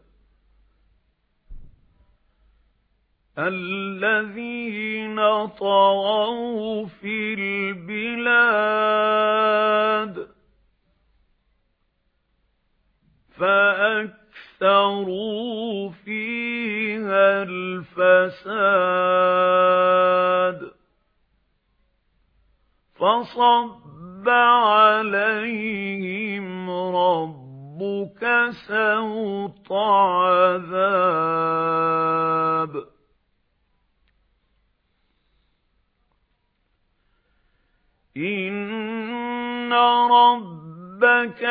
الَّذِينَ طَغَوْا فِي الْبِلَادِ فَأَكْثَرُوا فِيهَا الْفَسَادَ فَصَبَّ عَلَيْهِمْ رَبُّكَ سَوْطَ عَذَابٍ إِنَّ رَبَّكَ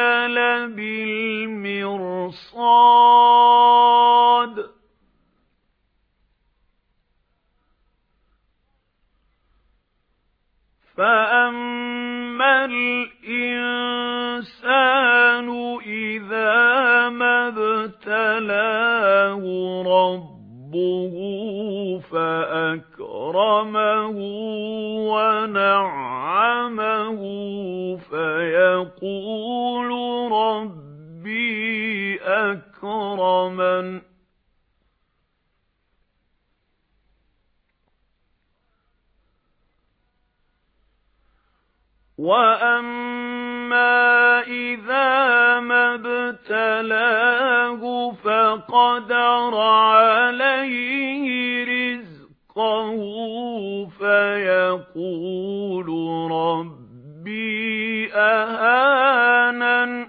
لَبِالْمِرْصَادِ فَأَمَّا الْإِنسَانُ إِذَا مَا ابْتَلَاهُ رَبُّهُ فَأَكْرَمَهُ وَنَعَّمَهُ فَيَقُولُ رَبِّي أَكْرَمَنِ وَأَمَّا إِذَا مَا ابْتَلَاهُ فَقَدَرَ عَلَيْهِ رِزْقَهُ فَيَقُولُ رَبِّي أَهَانَنِ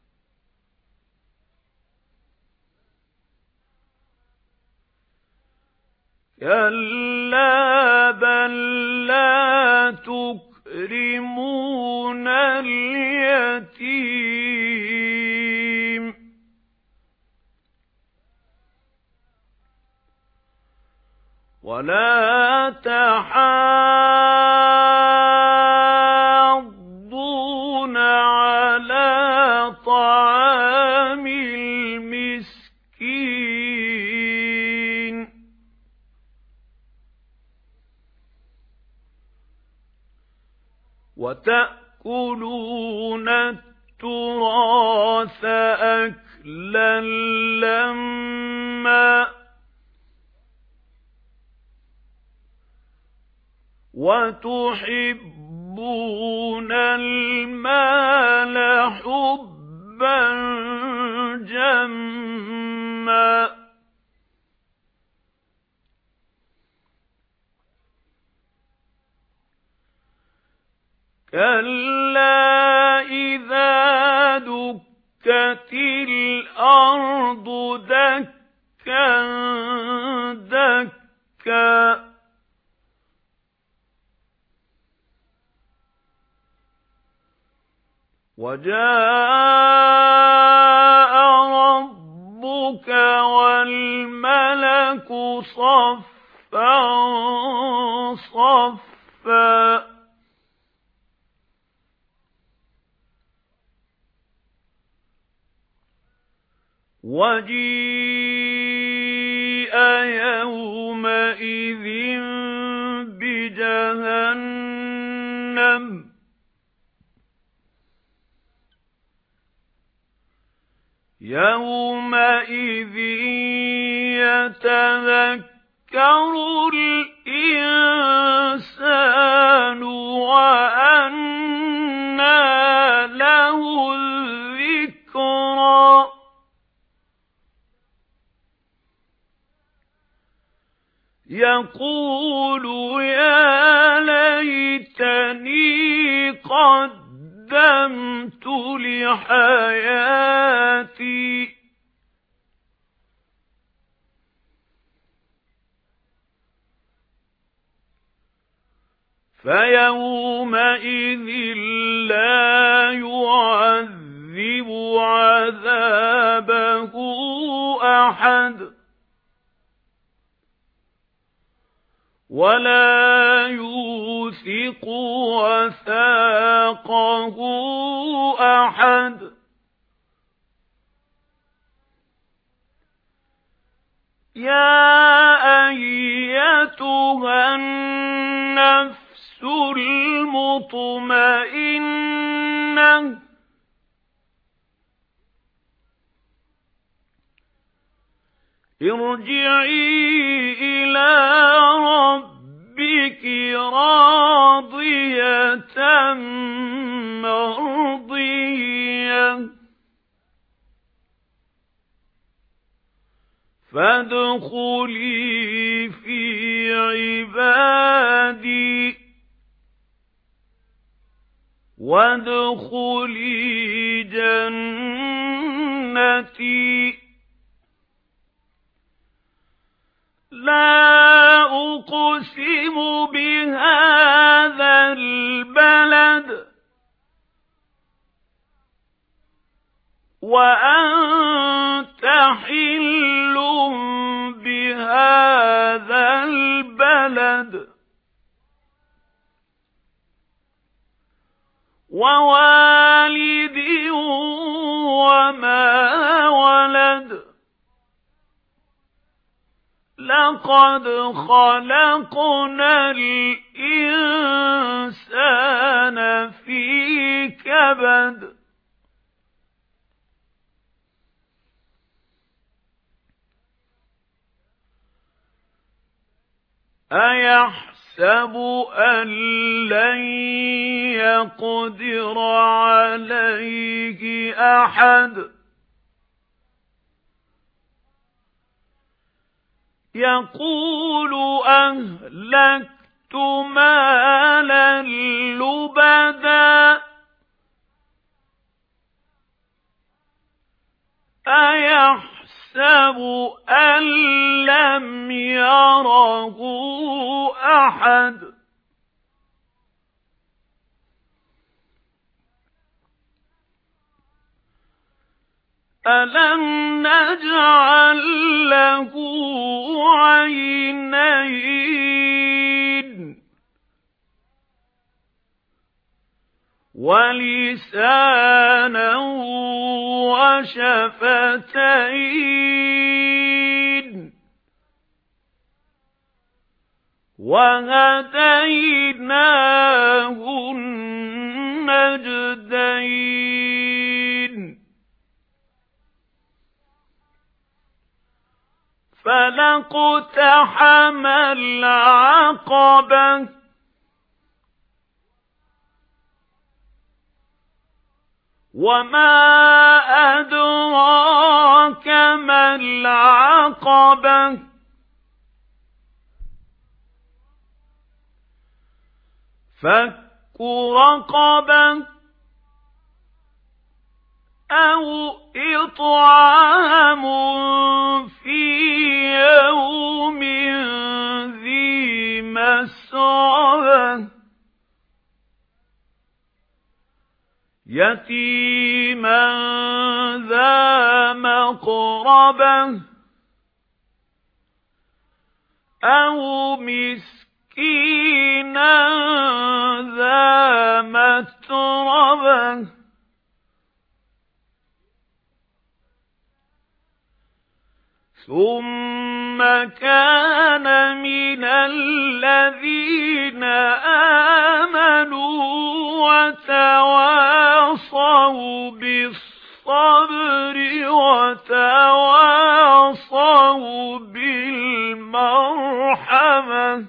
كَلَّا بَل لَّا تُكْرِمُونَ الْيَتِيمَ وَلَا تَحَاضُّونَ عَلَى طَعَامِ الْمِسْكِينِ وَتَأْكُلُونَ التُّرَاثَ أَكْلًا لَّمًّا وَتُحِبُّونَ الْمَالَ حُبًّا جَمًّا كَلَّا إِذَا دُكَّتِ الْأَرْضُ دَكًّا دَكًّا وَجَاءَ رَبُّكَ وَالْمَلَكُ صَفًّا صَفًّا وَجِيءَ يَوْمَئِذٍ بِجَهَنَّمَ يَوْمَئِذٍ يَتَذَكَّرُ الْإِنسَانُ وَأَنَّى لَهُ الذِّكْرَى يَقُولُ يَا لَيْتَنِي قَدَّمْتُ لِحَيَاتِي فَيَوْمَئِذٍ لَّا يُعَذِّبُ عَذَابَهُ أَحَدٌ وَلَا يُوثِقُ وَثَاقَهُ أَحَدٌ يَا أَيَّتُهَا النَّفْسُ الْمُطْمَئِنَّةُ ارْجِعِي إِلَى رَبِّكِ رَاضِيَةً مَرْضِيَّةً فَادْخُلِي فِي عِبَادِي وَادْخُلِي جَنَّتِي جنتي لا أقسم بهذا البلد وأنت حل بهذا البلد ووالد وما ولد لقد خلقنا الإنسان في كبد أيحسب أن لن يقدر عليه أحد يقول أهلكت مالا لبدا أيحسب أن لم يره أحد ألم نجعل له عينين ولسانا وشفتين وهديناه النجدين فلاقتحم العقبة وما أدراك ما العقبة فك رقبة أو إطعام في يوم ذي مسغبة يتيما ذا مقربة أو مسكينا ذا متربة ثم كان من الذين آمنوا وتواصوا بالصبر وتواصوا بالمرحمة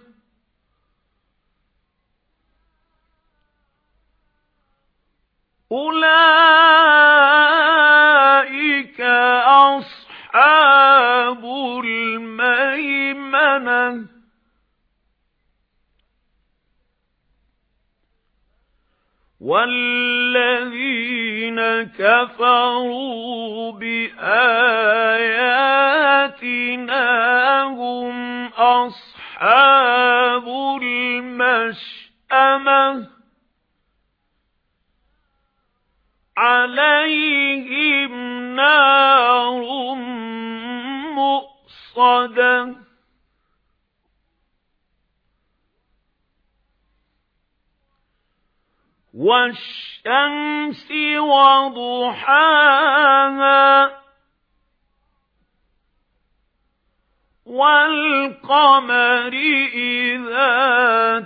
أولئك أصحاب الميمنة والذين كفروا بآياتنا هم أصحاب المشأمة عليهم نار مؤصدة والشمس وضحاها والقمر إذا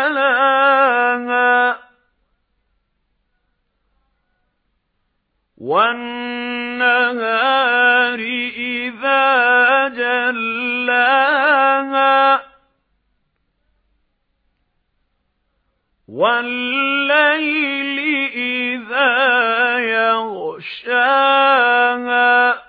تلاها والنهار إذا جلاها والليل إذا يغشاها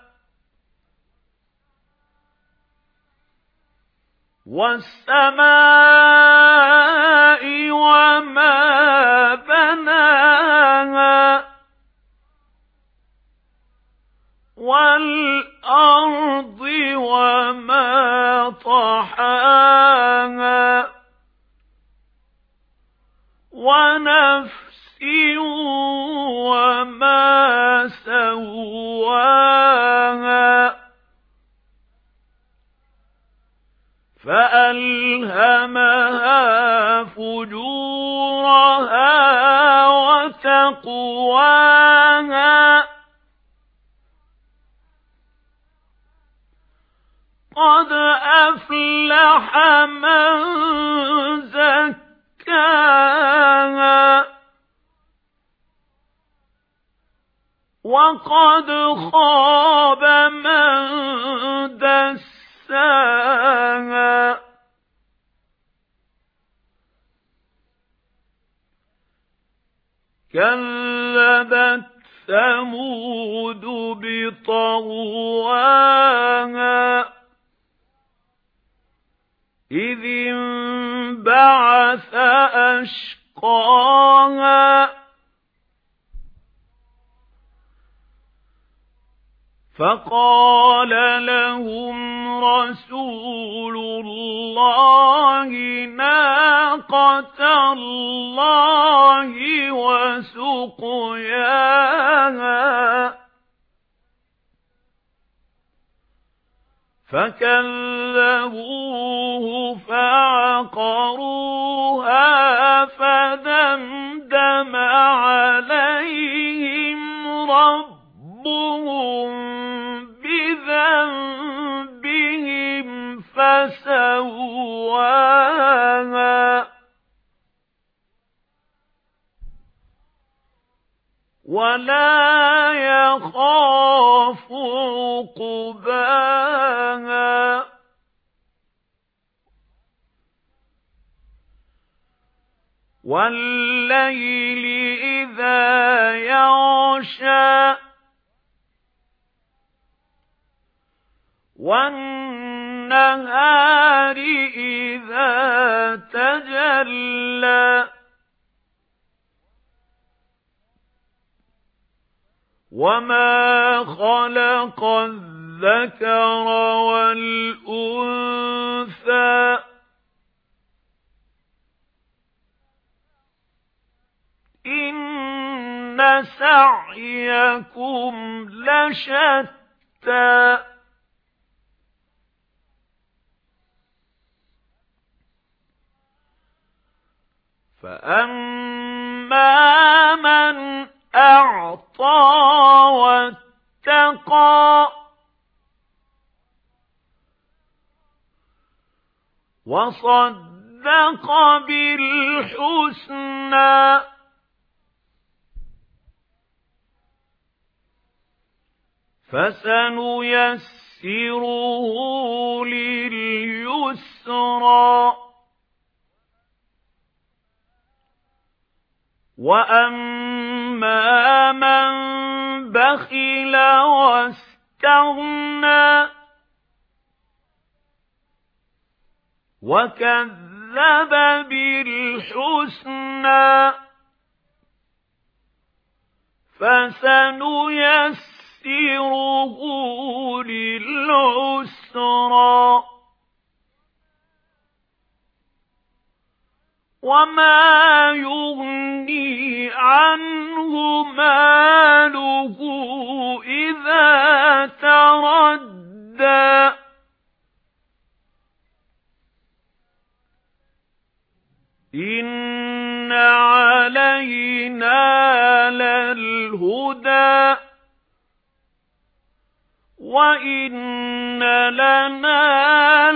والسماء وما بناها وَالْأَرْضِ وَمَا طَحَاهَا وَنَفْسٍ وَمَا سَوَّاهَا فَأَلْهَمَهَا فُجُورَهَا وَتَقْوَاهَا قَدْ أَفْلَحَ مَن زَكَّاهَا وَقَدْ خَابَ مَن دَسَّاهَا كَذَّبَتْ ثَمُودُ بِطَغْوَاهَا إِذِ انبَعَثَ أَشْقَاهَا فَقَالَ لَهُمْ رَسُولُ اللَّهِ نَاقَةَ اللَّهِ وَسُقْيَاهَا فَكَذَّبُوهُ فَعَقَرُوهَا فَدَمْدَمَ عَلَيْهِمْ رَبُّهُم بِذَنبِهِمْ فَسَوَّاهَا وَلَا يَخَافُ عُقْبَاهَا وَاللَّيْلِ إِذَا يَغْشَى وَالنَّهَارِ إِذَا تَجَلَّى وَمَا خَلَقَ الذَّكَرَ وَالْأُنثَى إِنَّ سَعْيَكُمْ لَشَتَّى فَأَمَّا مَنْ أَعْطَى وَاتَّقَى وَصَدَّقَ بِالْحُسْنَى فَسَنُيَسِّرُهُ لِلْيُسْرَى وَأَمَّا مَن بَخِلَ وَاسْتَغْنَى وَكَذَّبَ بِالْحُسْنَى فَسَنُيَسِّرُهُ لِلْعُسْرَى وَمَا يُغْنِي عَنْهُ مَالُهُ إِذَا تَرَدَّى إِنَّ عَلَيْنَا لَلْهُدَى وَإِنَّ لَنَا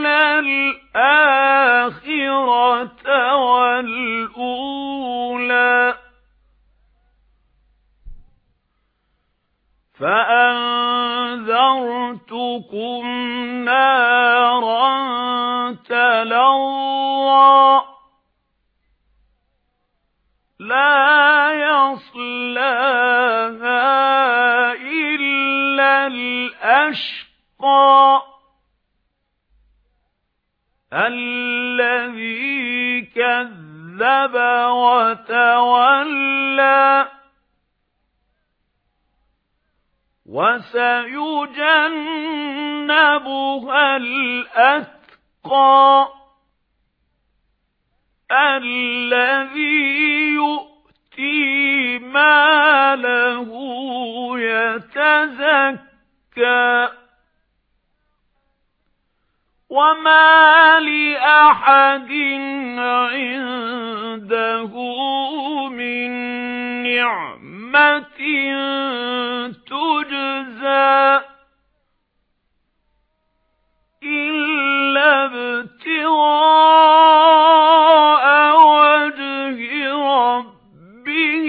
لَلْآخِرَةَ وَالْأُولَى فَأَنذَرْتُكُمْ نَارًا تَلَظَّى لَا يَصْلَاهَا إِلَّا الْأَشْقَى الَّذِي كَذَّبَ وَتَوَلَّى وسيجنبها الأتقى الذي يؤتي ماله يتزكى وما لأحد عنده من نعمة تجزى إلا ابتغاء وجه ربه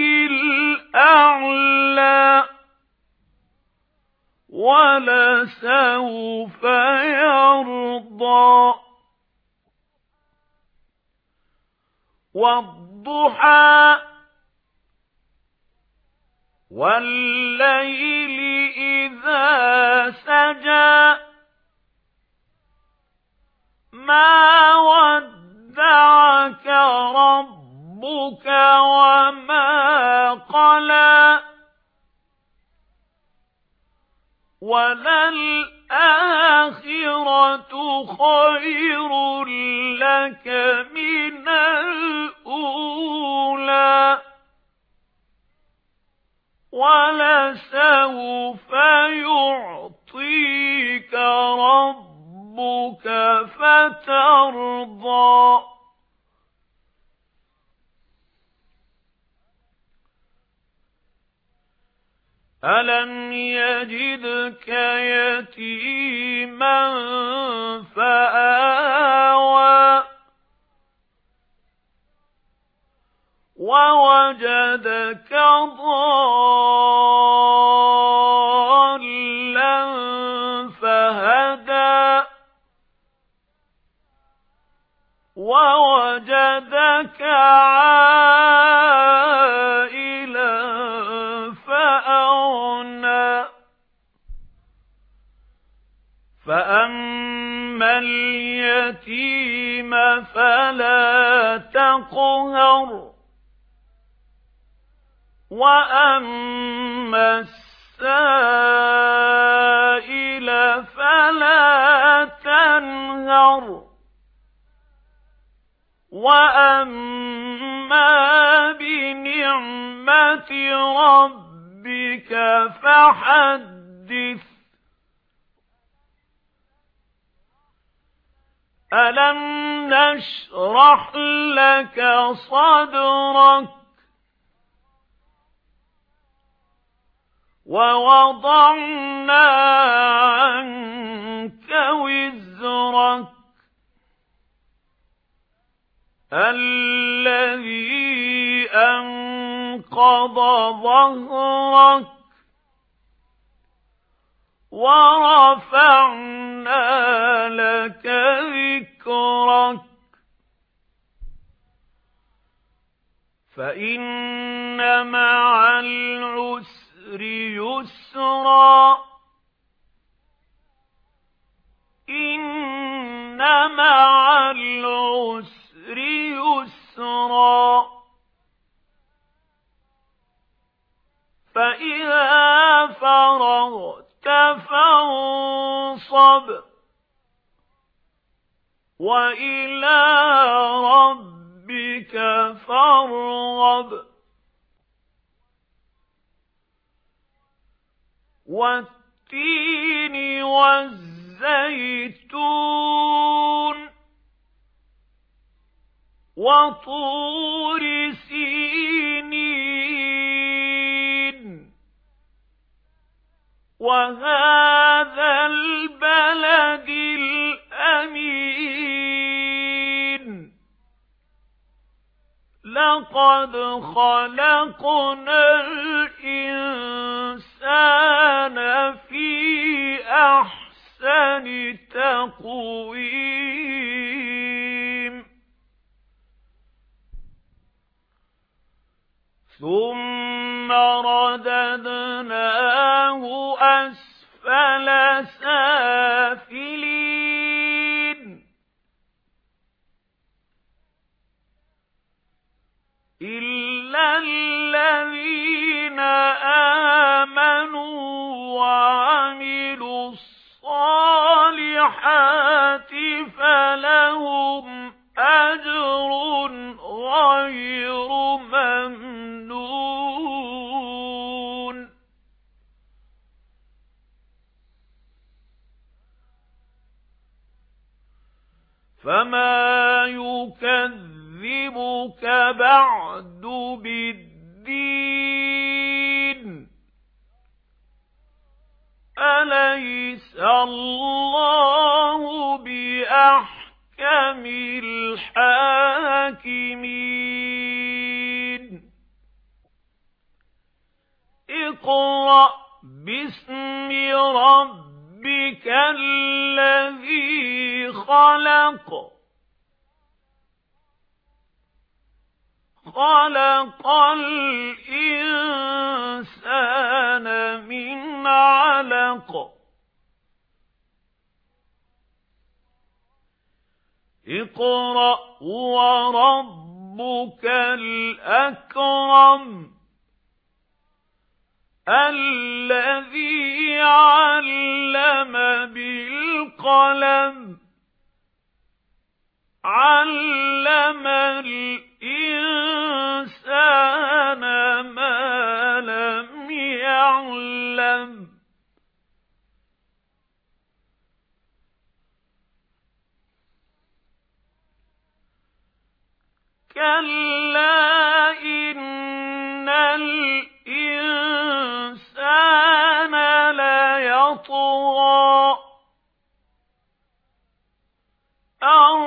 الأعلى ولسوف يرضى والضحى والليل إذا سجى ما ودعك ربك وما قلى وللآخرة خير لك من الأولى ولسوف يعطيك ربك فترضى ألم يجدك يتيما فآوى ووجدك ضالا فهدى ووجدك عائلا فأغنى فأما اليتيم فلا تقهر وأما السائل فلا تنهر وأما بنعمة ربك فحدث ألم نشرح لك صدرك ووضعنا عنك وزرك الذي أنقض ظهرك ورفعنا لك ذكرك فإن مع العسر يسرا إن مع العسر يسرا فإذا فرغت فانصب وإلى ربك فارغب والتين والزيتون وطور سينين وهذا البلد الأمين لقد خلقنا الإنسان في أحسن تقويم ثم رددناه أسفل سافلين إلا الذين آمنوا الصالحات فلهم أجر غير ممنون فما يكذبك بعد بالدين أليس الله بأحكم الحاكمين اقرأ باسم ربك الذي خلق خلق الإنسان من علق اقرأ وربك الأكرم الذي علم بالقلم علم الإنسان ما لم يعلم كلا إن الإنسان ليطغى أن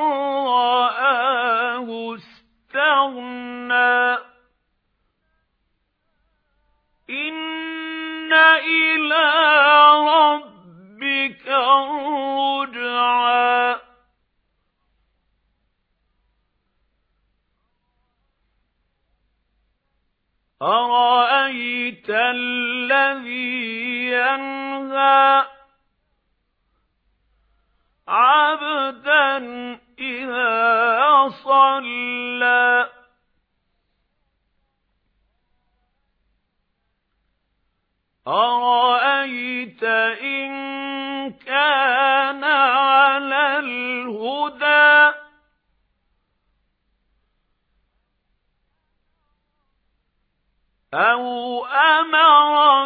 رآه استغنى إن إلى ربك الرجعى أرأيت الذي ينهى عبدا إذا صلى أرأيت إن كان على الهدى أو أمر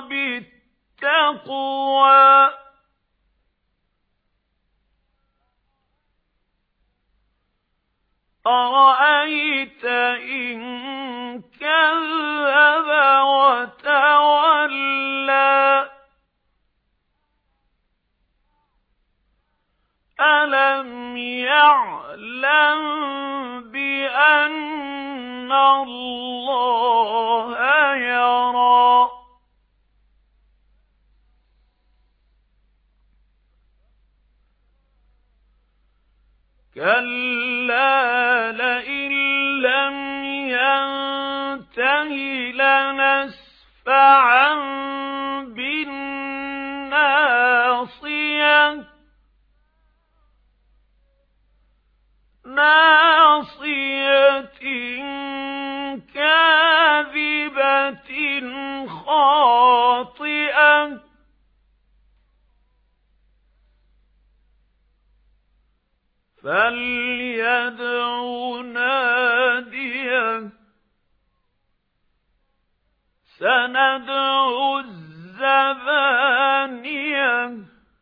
بالتقوى أرأيت إن كذب وتولى ألم يعلم بأن الله يرى كلا لئن لم ينته لنسفعا بالناصية ناصية كاذبة خاطئة فليدع ناديه سندع الزبانية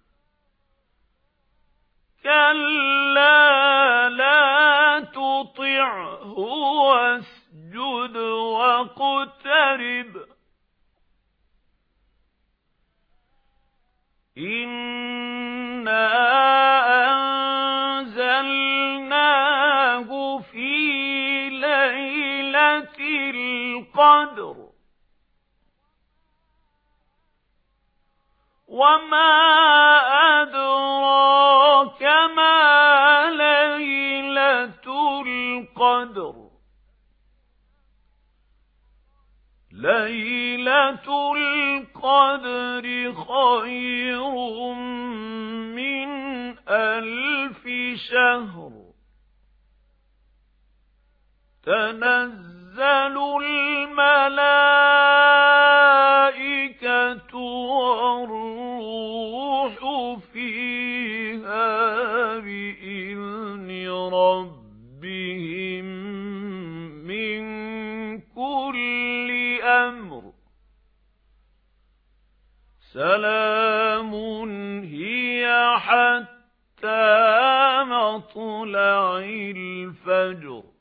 كلا لا تطعه واسجد واقترب إنا أنزلناه في ليلة القدر وما أدراك ما ليلة القدر ليلة القدر خير من ألف شهر تنزل الملائكة والروح فيها الفجر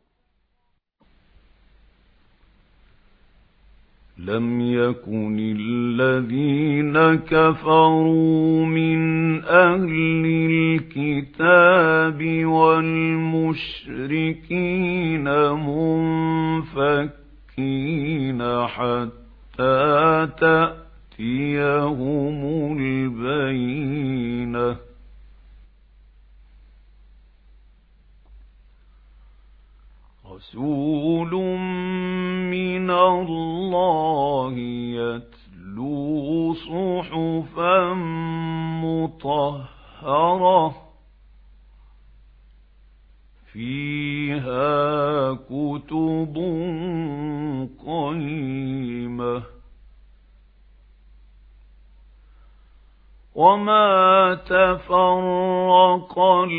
لم يكن الذين كفروا من أهل الكتاب والمشركين منفكين حتى تأتيهم البينة رسول من الله يتلو صحفا مطهرة فيها كتب قيمة وما تفرق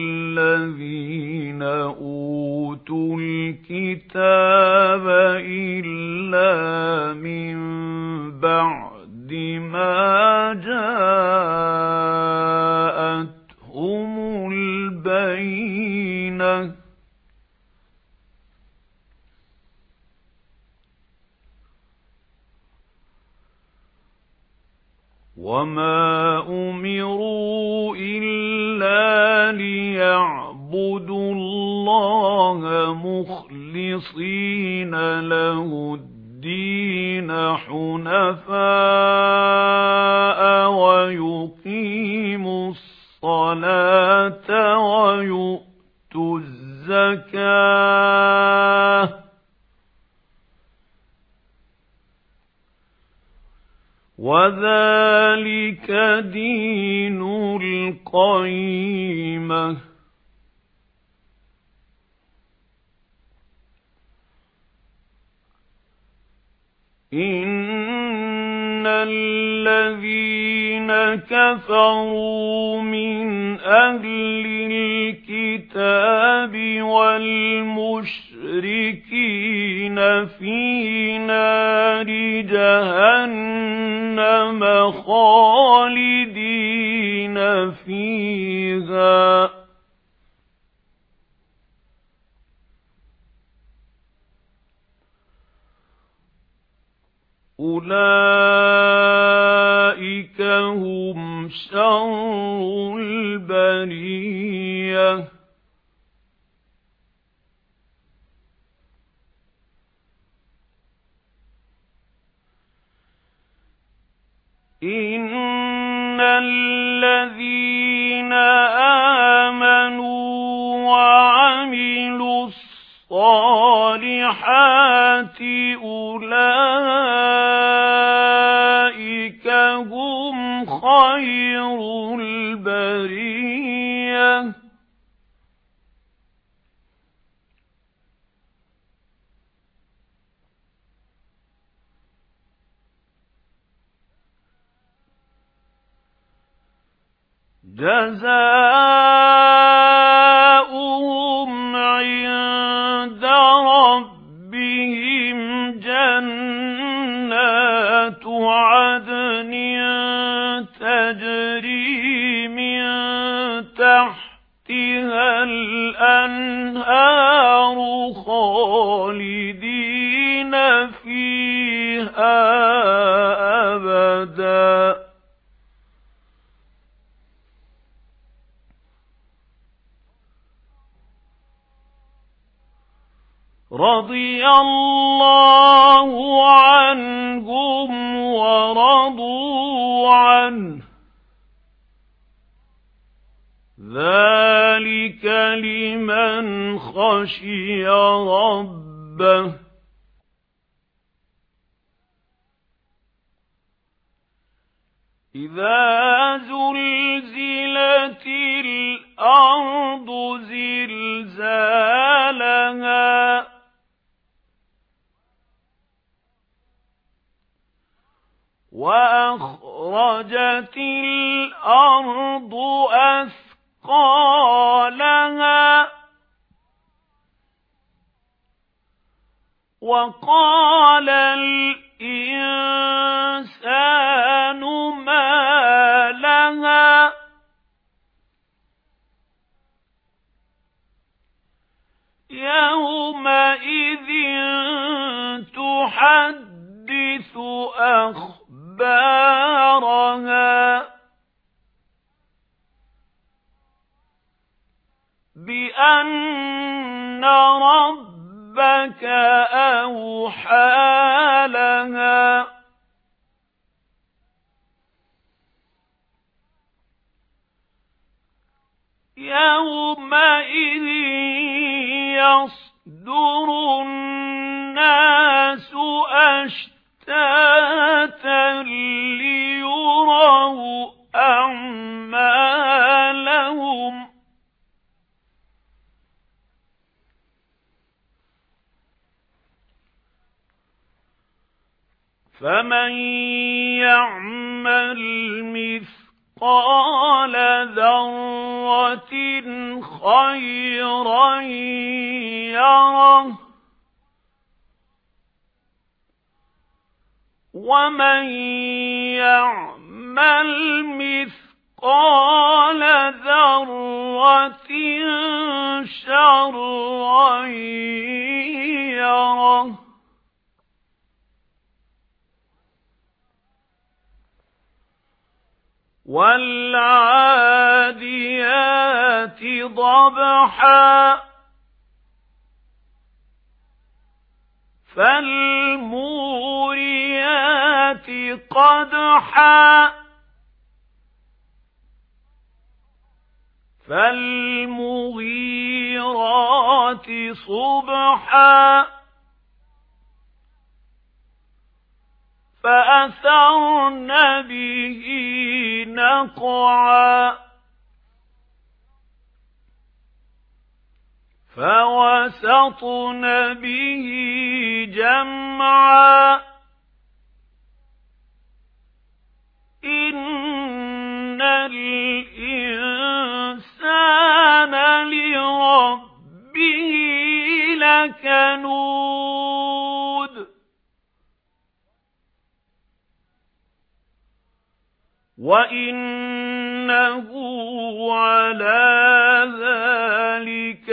الذين أوتوا الكتاب إلا من بعد ما جاءتهم البينة وما أمروا إلا ليعبدوا الله مخلصين له الدين حنفاء ويقيموا الصلاة ويؤتوا الزكاة وذلك دين القيمة إن الذين كفروا من أهل الكتاب والمشركين في نار جهنم خالدين فيها أولئك هم شر البرية إن الذين آمنوا وعملوا الصالحات أولئك هم خير البرية جزاؤهم عند ربهم جنات عدن تجري من تحتها الأنهار خالدين فيها أبداً رضي الله عنهم ورضوا عنه ذلك لمن خشي ربه إذا زلزلت الأرض زلزالها وأخرجت الأرض أثقالها وقال الإنسان ما لها يومئذ تحدث أخبارها بأن ربك أوحى لها يومئذ يصدر الناس أشتاتا ليروا أعمالهم فمن يعمل مثقال ذرة خيرا يره ومن يعمل مثقال ذرة شرا يره والعاديات ضبحا فالموريات قدحا فالمغيرات صبحا فأثرن به نقعا فوسطن به جمعا إن الإنسان لربه لكنود وَإِنَّهُ عَلَى ذَلِكَ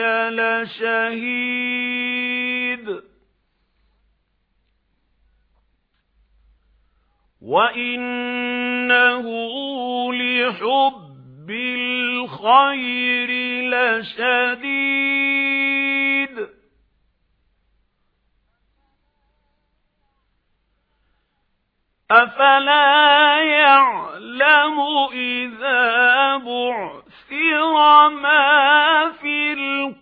لَشَهِيدٌ وَإِنَّهُ لِحُبِّ الْخَيْرِ لَشَدِيدٌ أَفَلَا يَعْلَمُ إِذَا بُعْثِرَ مَا فِي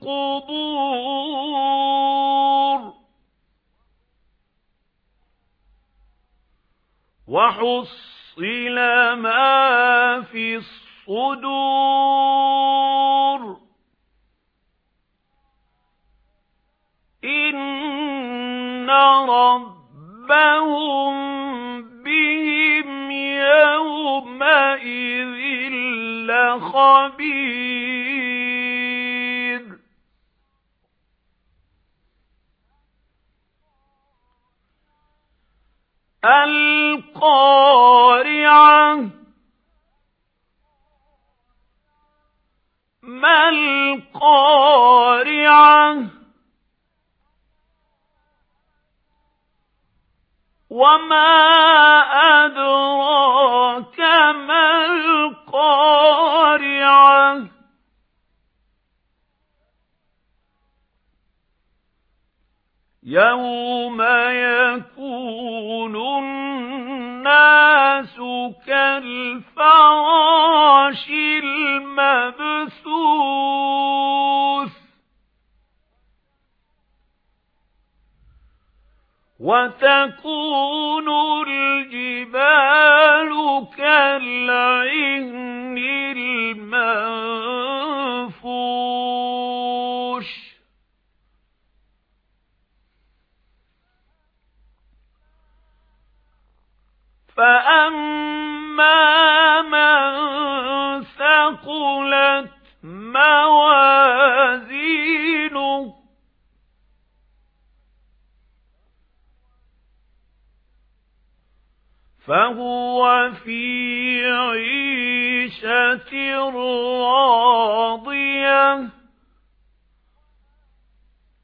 الْقُبُورِ وَحُصِّلَ مَا فِي الصُّدُورِ إِنَّ رَبَّهُمْ بهم يومئذ لخبير القارعة ما القارعة وما أدراك ما القارعة يوم يكون الناس كالفراش المبثوث وتكون الجبال كالعهن المنفوش فأما من ثقلت موازينه فهو في عيشة راضية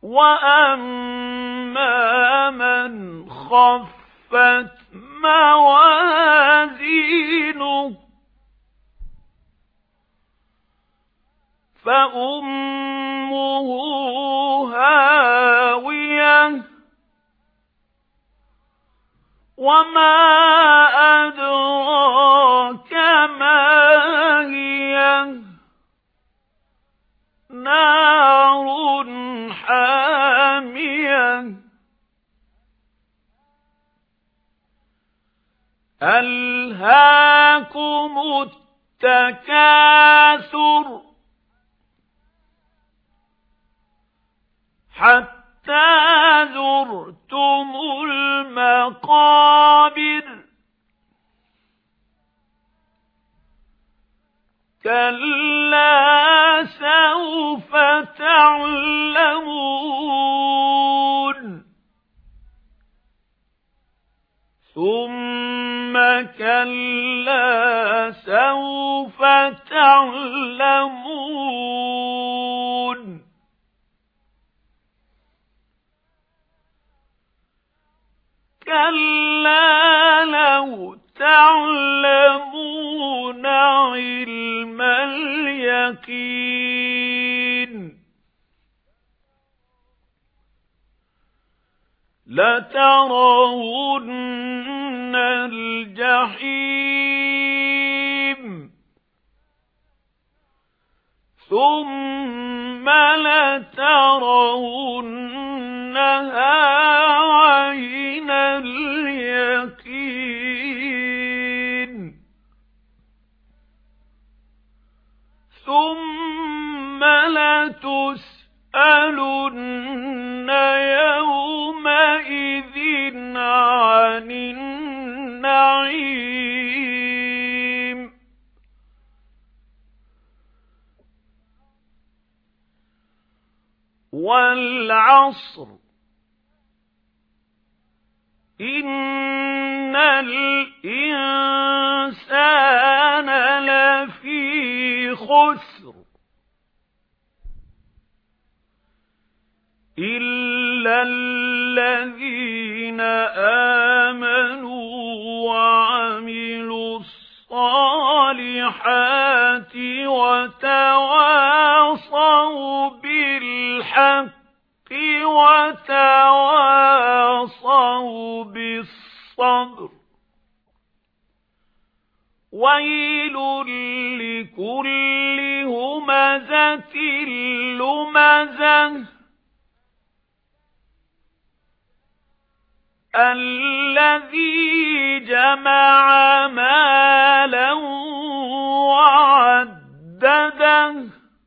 وَأَمَّا مَنْ خَفَّتْ مَوَازِينُهُ فَأُمُّهُ هَاوِيَةٌ وَمَا أَدْرَاكَ مَا هِيَهْ نَارٌ حَامِيَةٌ أَلْهَاكُمُ التَّكَاثُرُ حَتَّى زُرْتُمُ الْمَقَابِرَ كَلَّا سَوْفَ تَعْلَمُونَ ثُمَّ كَلَّا سَوْفَ تَعْلَمُونَ كَلَّا لَوْ تَعْلَمُونَ عِلْمَ الْيَقِينِ لَتَرَوُنَّ الْجَحِيمَ ثُمَّ لَتَرَوُنَّهَا عَيْنَ الْيَقِينِ ثُمَّ لَتُسْأَلُنَّ يَوْمَئِذٍ عَنِ النَّعِيمِ وَالْعَصْرِ إِنَّ الْإِنسَانَ لَفِي خُسْرٍ إِلَّا الَّذِينَ آمَنُوا وَعَمِلُوا الصَّالِحَاتِ وَتَوَاصَوْا بِالْحَقِّ وَتَوَاصَوْا بِالصَّبْرِ وَيْلٌ لِكُلِّ هُمَزَةٍ لُمَزَةٍ الَّذِي جَمَعَ مَالًا وَعَدَّدَهُ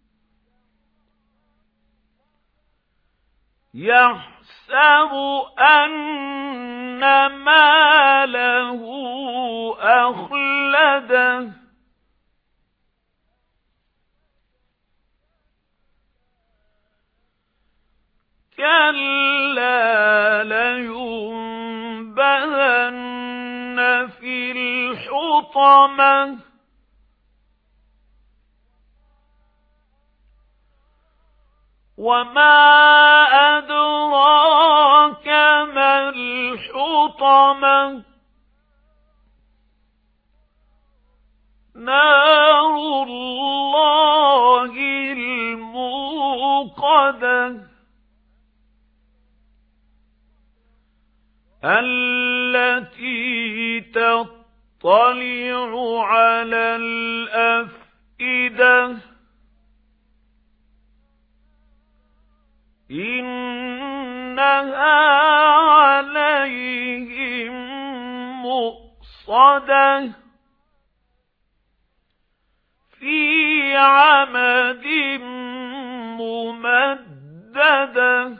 يَحْسَبُ أَنَّ مَالَهُ أَخْلَدَهُ كَلَّا لَيُنبَذَنَّ فِي الْحُطَمَةِ وَمَا أَدْرَاكَ مَا الْحُطَمَةُ نَارُ اللَّهِ الْمُوقَدَةُ الَّتِي تَطَّلِعُ عَلَى الْأَفْئِدَةِ إِنَّهَا عَلَيْهِمْ مُؤْصَدَةٌ فِي عَمَدٍ مُّمَدَّدَةٍ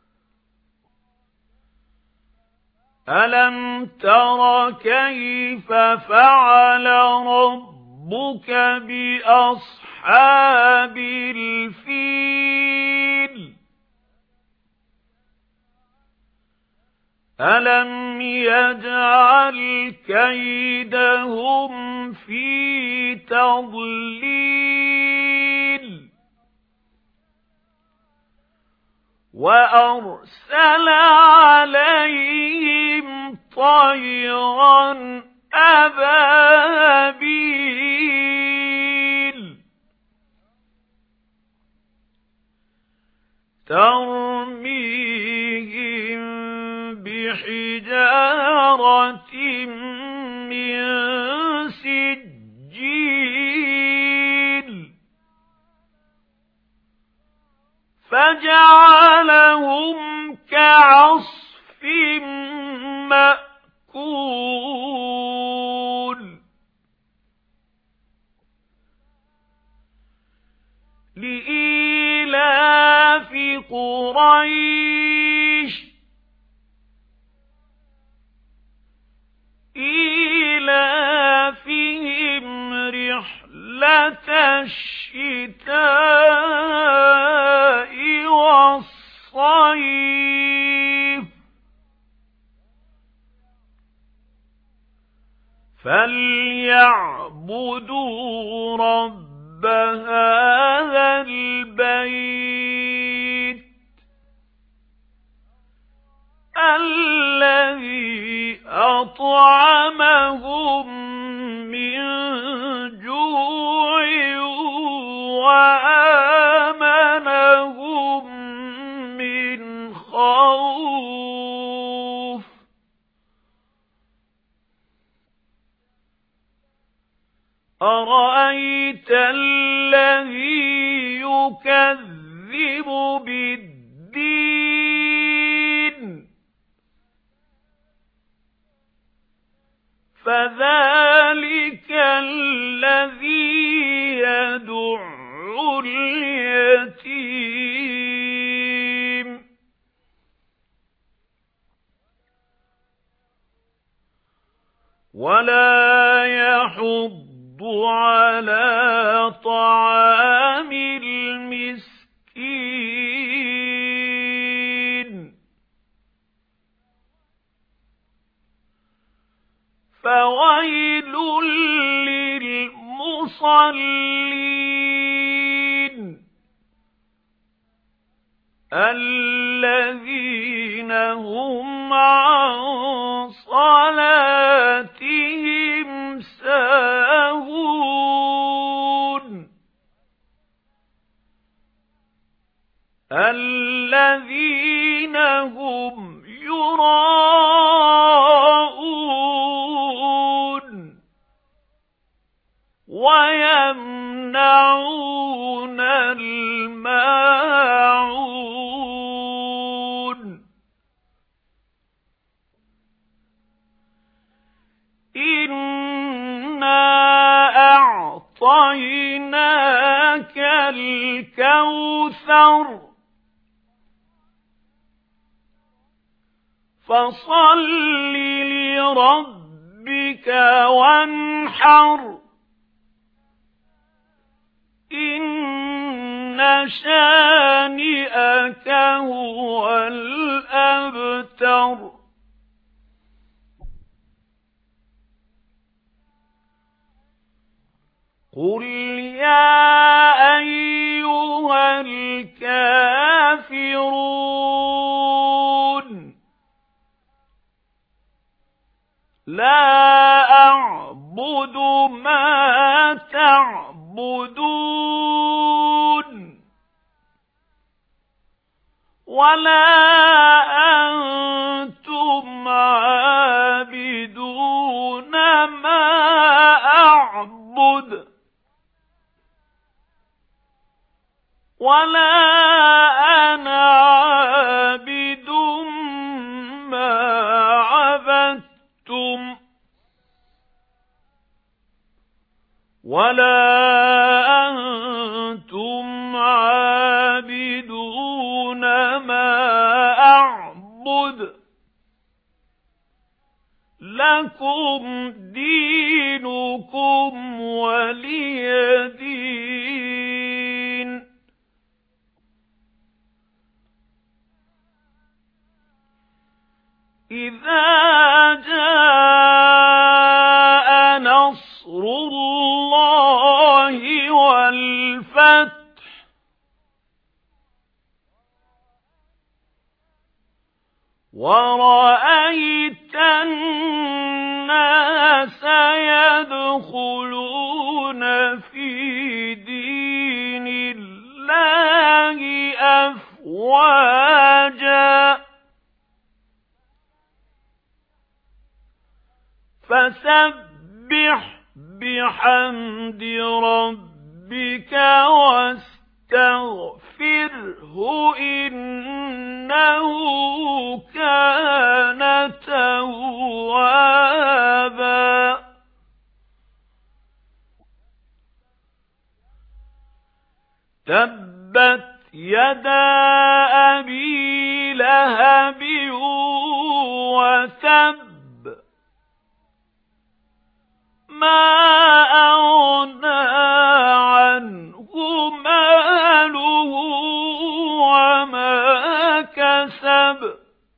أَلَمْ تَرَ كَيْفَ فَعَلَ رَبُّكَ بِأَصْحَابِ الْفِيلِ أَلَمْ يَجْعَلْ كَيْدَهُمْ فِي تَضْلِيلٍ وَأَرْسَلَ عَلَيْهِمْ طَيْرًا أَبَابِيلَ تَرْمِيهِم بِحِجَارَةٍ مِّن سِجِّيلٍ فَجَعَلَهُمْ كَعَصْفٍ مَّأْكُولٍ لِإِيلَافِ قُرَيْشٍ إِيلَافِهِمْ رِحْلَةَ الشِّتَاءِ وَالصَّيْفِ فَلْيَعْبُدُوا رَبَّ هَذَا الْبَيْتِ الَّذِي أَطْعَمَهُم مِّن جُوعٍ وَآمَنَهُم مِّنْ خَوْفٍ أَرَأَيْتَ الَّذِي يُكَذِّبُ بِالدِّينِ فَذَلِكَ الَّذِي يَدُعُّ الْيَتِيمَ وَلَا يَحُضُّ عَلَى طَعَامِ الْمِسْكِينِ فَوَيْلٌ لِّلْمُصَلِّينَ الَّذِينَ هُمْ عَن صَلَاتِهِمْ سَاهُونَ الَّذِينَ هُمْ يُرَاءُونَ وَيَمْنَعُونَ الْمَاعُونَ إِنَّا أَعْطَيْنَاكَ الْكَوْثَرَ فَصَلِّ لِرَبِّكَ وَانْحَرْ إِنَّ شَانِئَكَ هُوَ الْأَبْتَرُ قُلْ يَا أَيُّهَا الْكَافِرُونَ لَا أَعْبُدُ مَا تَعْبُدُونَ وَلَا أَنْتُمْ عَابِدُونَ مَا أَعْبُدُ وَلَا أَنَا عَابِدٌ مَا عَبَدتُّمْ وَلَا أَنْتُمْ عَابِدُونَ مَا أَعْبُدُ لَكُمْ دِينُكُمْ وَلِيَ دِينِ إِذَا جَاءَ نَصْرُ اللَّهِ وَالْفَتْحُ وَرَأَيْتَ النَّاسَ يَدْخُلُونَ فِي دِينِ اللَّهِ أَفْوَاجًا فَسَبِّحْ بِحَمْدِ رَبِّكَ وَاسْتَغْفِرْهُ إِنَّهُ كَانَ تَوَّابًا تَبَّتْ يَدَا أَبِي لَهَبٍ وَتَبَّ مَا أَغْنَى عَنْهُ مَالُهُ وَمَا كَسَبَ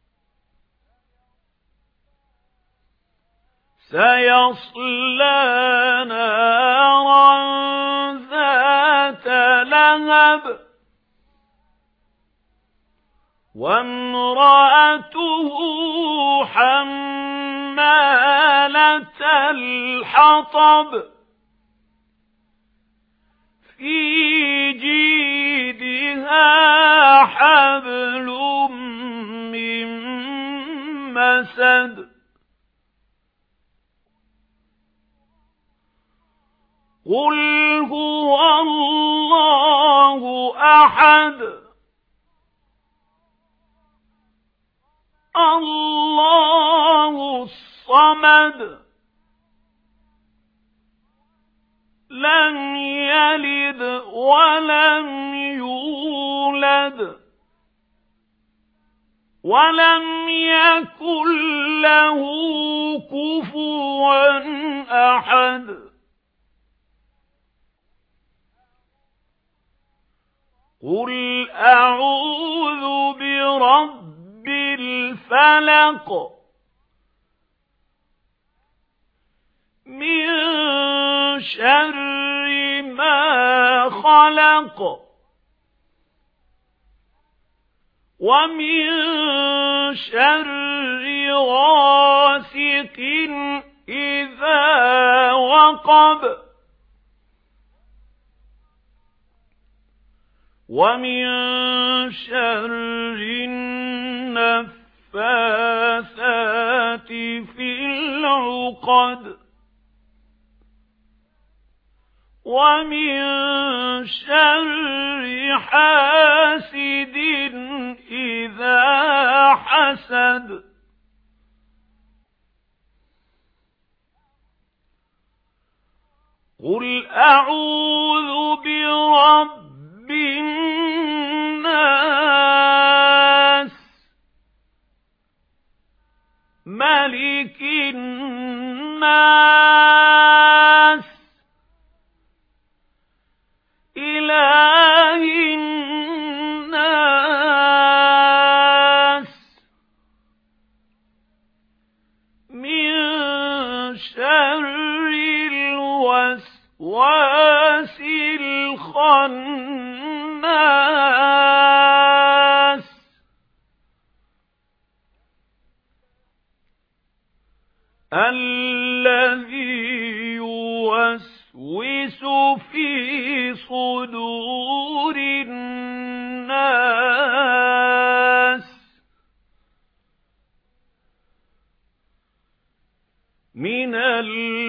سَيَصْلَى نَارًا ذَاتَ لَهَبٍ وَامْرَأَتُهُ حَمَّالَةَ الْحَطَبِ فِي جِيدِهَا حَبْلٌ مِّن مَّسَدٍ قُلْ هُوَ اللَّهُ أَحَدٌ اللَّهُ الصَّمَدُ لَمْ يَلِدْ وَلَمْ يُولَدْ وَلَمْ يَكُنْ لَهُ كُفُوًا أَحَدٌ قُلْ أَعُوذُ بِرَبِّ الْفَلَقِ مِنْ شَرِّ مَا خَلَقَ وَمِنْ شَرِّ غَاسِقٍ إِذَا وَقَبَ وَمِنْ شَرِّ النَّفَّاثَاتِ فِي الْعُقَدِ وَمِنْ شَرِّ حَاسِدٍ إِذَا حَسَدَ قُلْ أَعُوذُ بِرَبِّ النَّاسِ مَلِكِ النَّاسِ إِلَٰهِ النَّاسِ مِن شَرِّ الْوَسْوَاسِ الْخَنَّاسِ الَّذِي يُوَسْوِسُ فِي صُدُورِ النَّاسِ مِنَ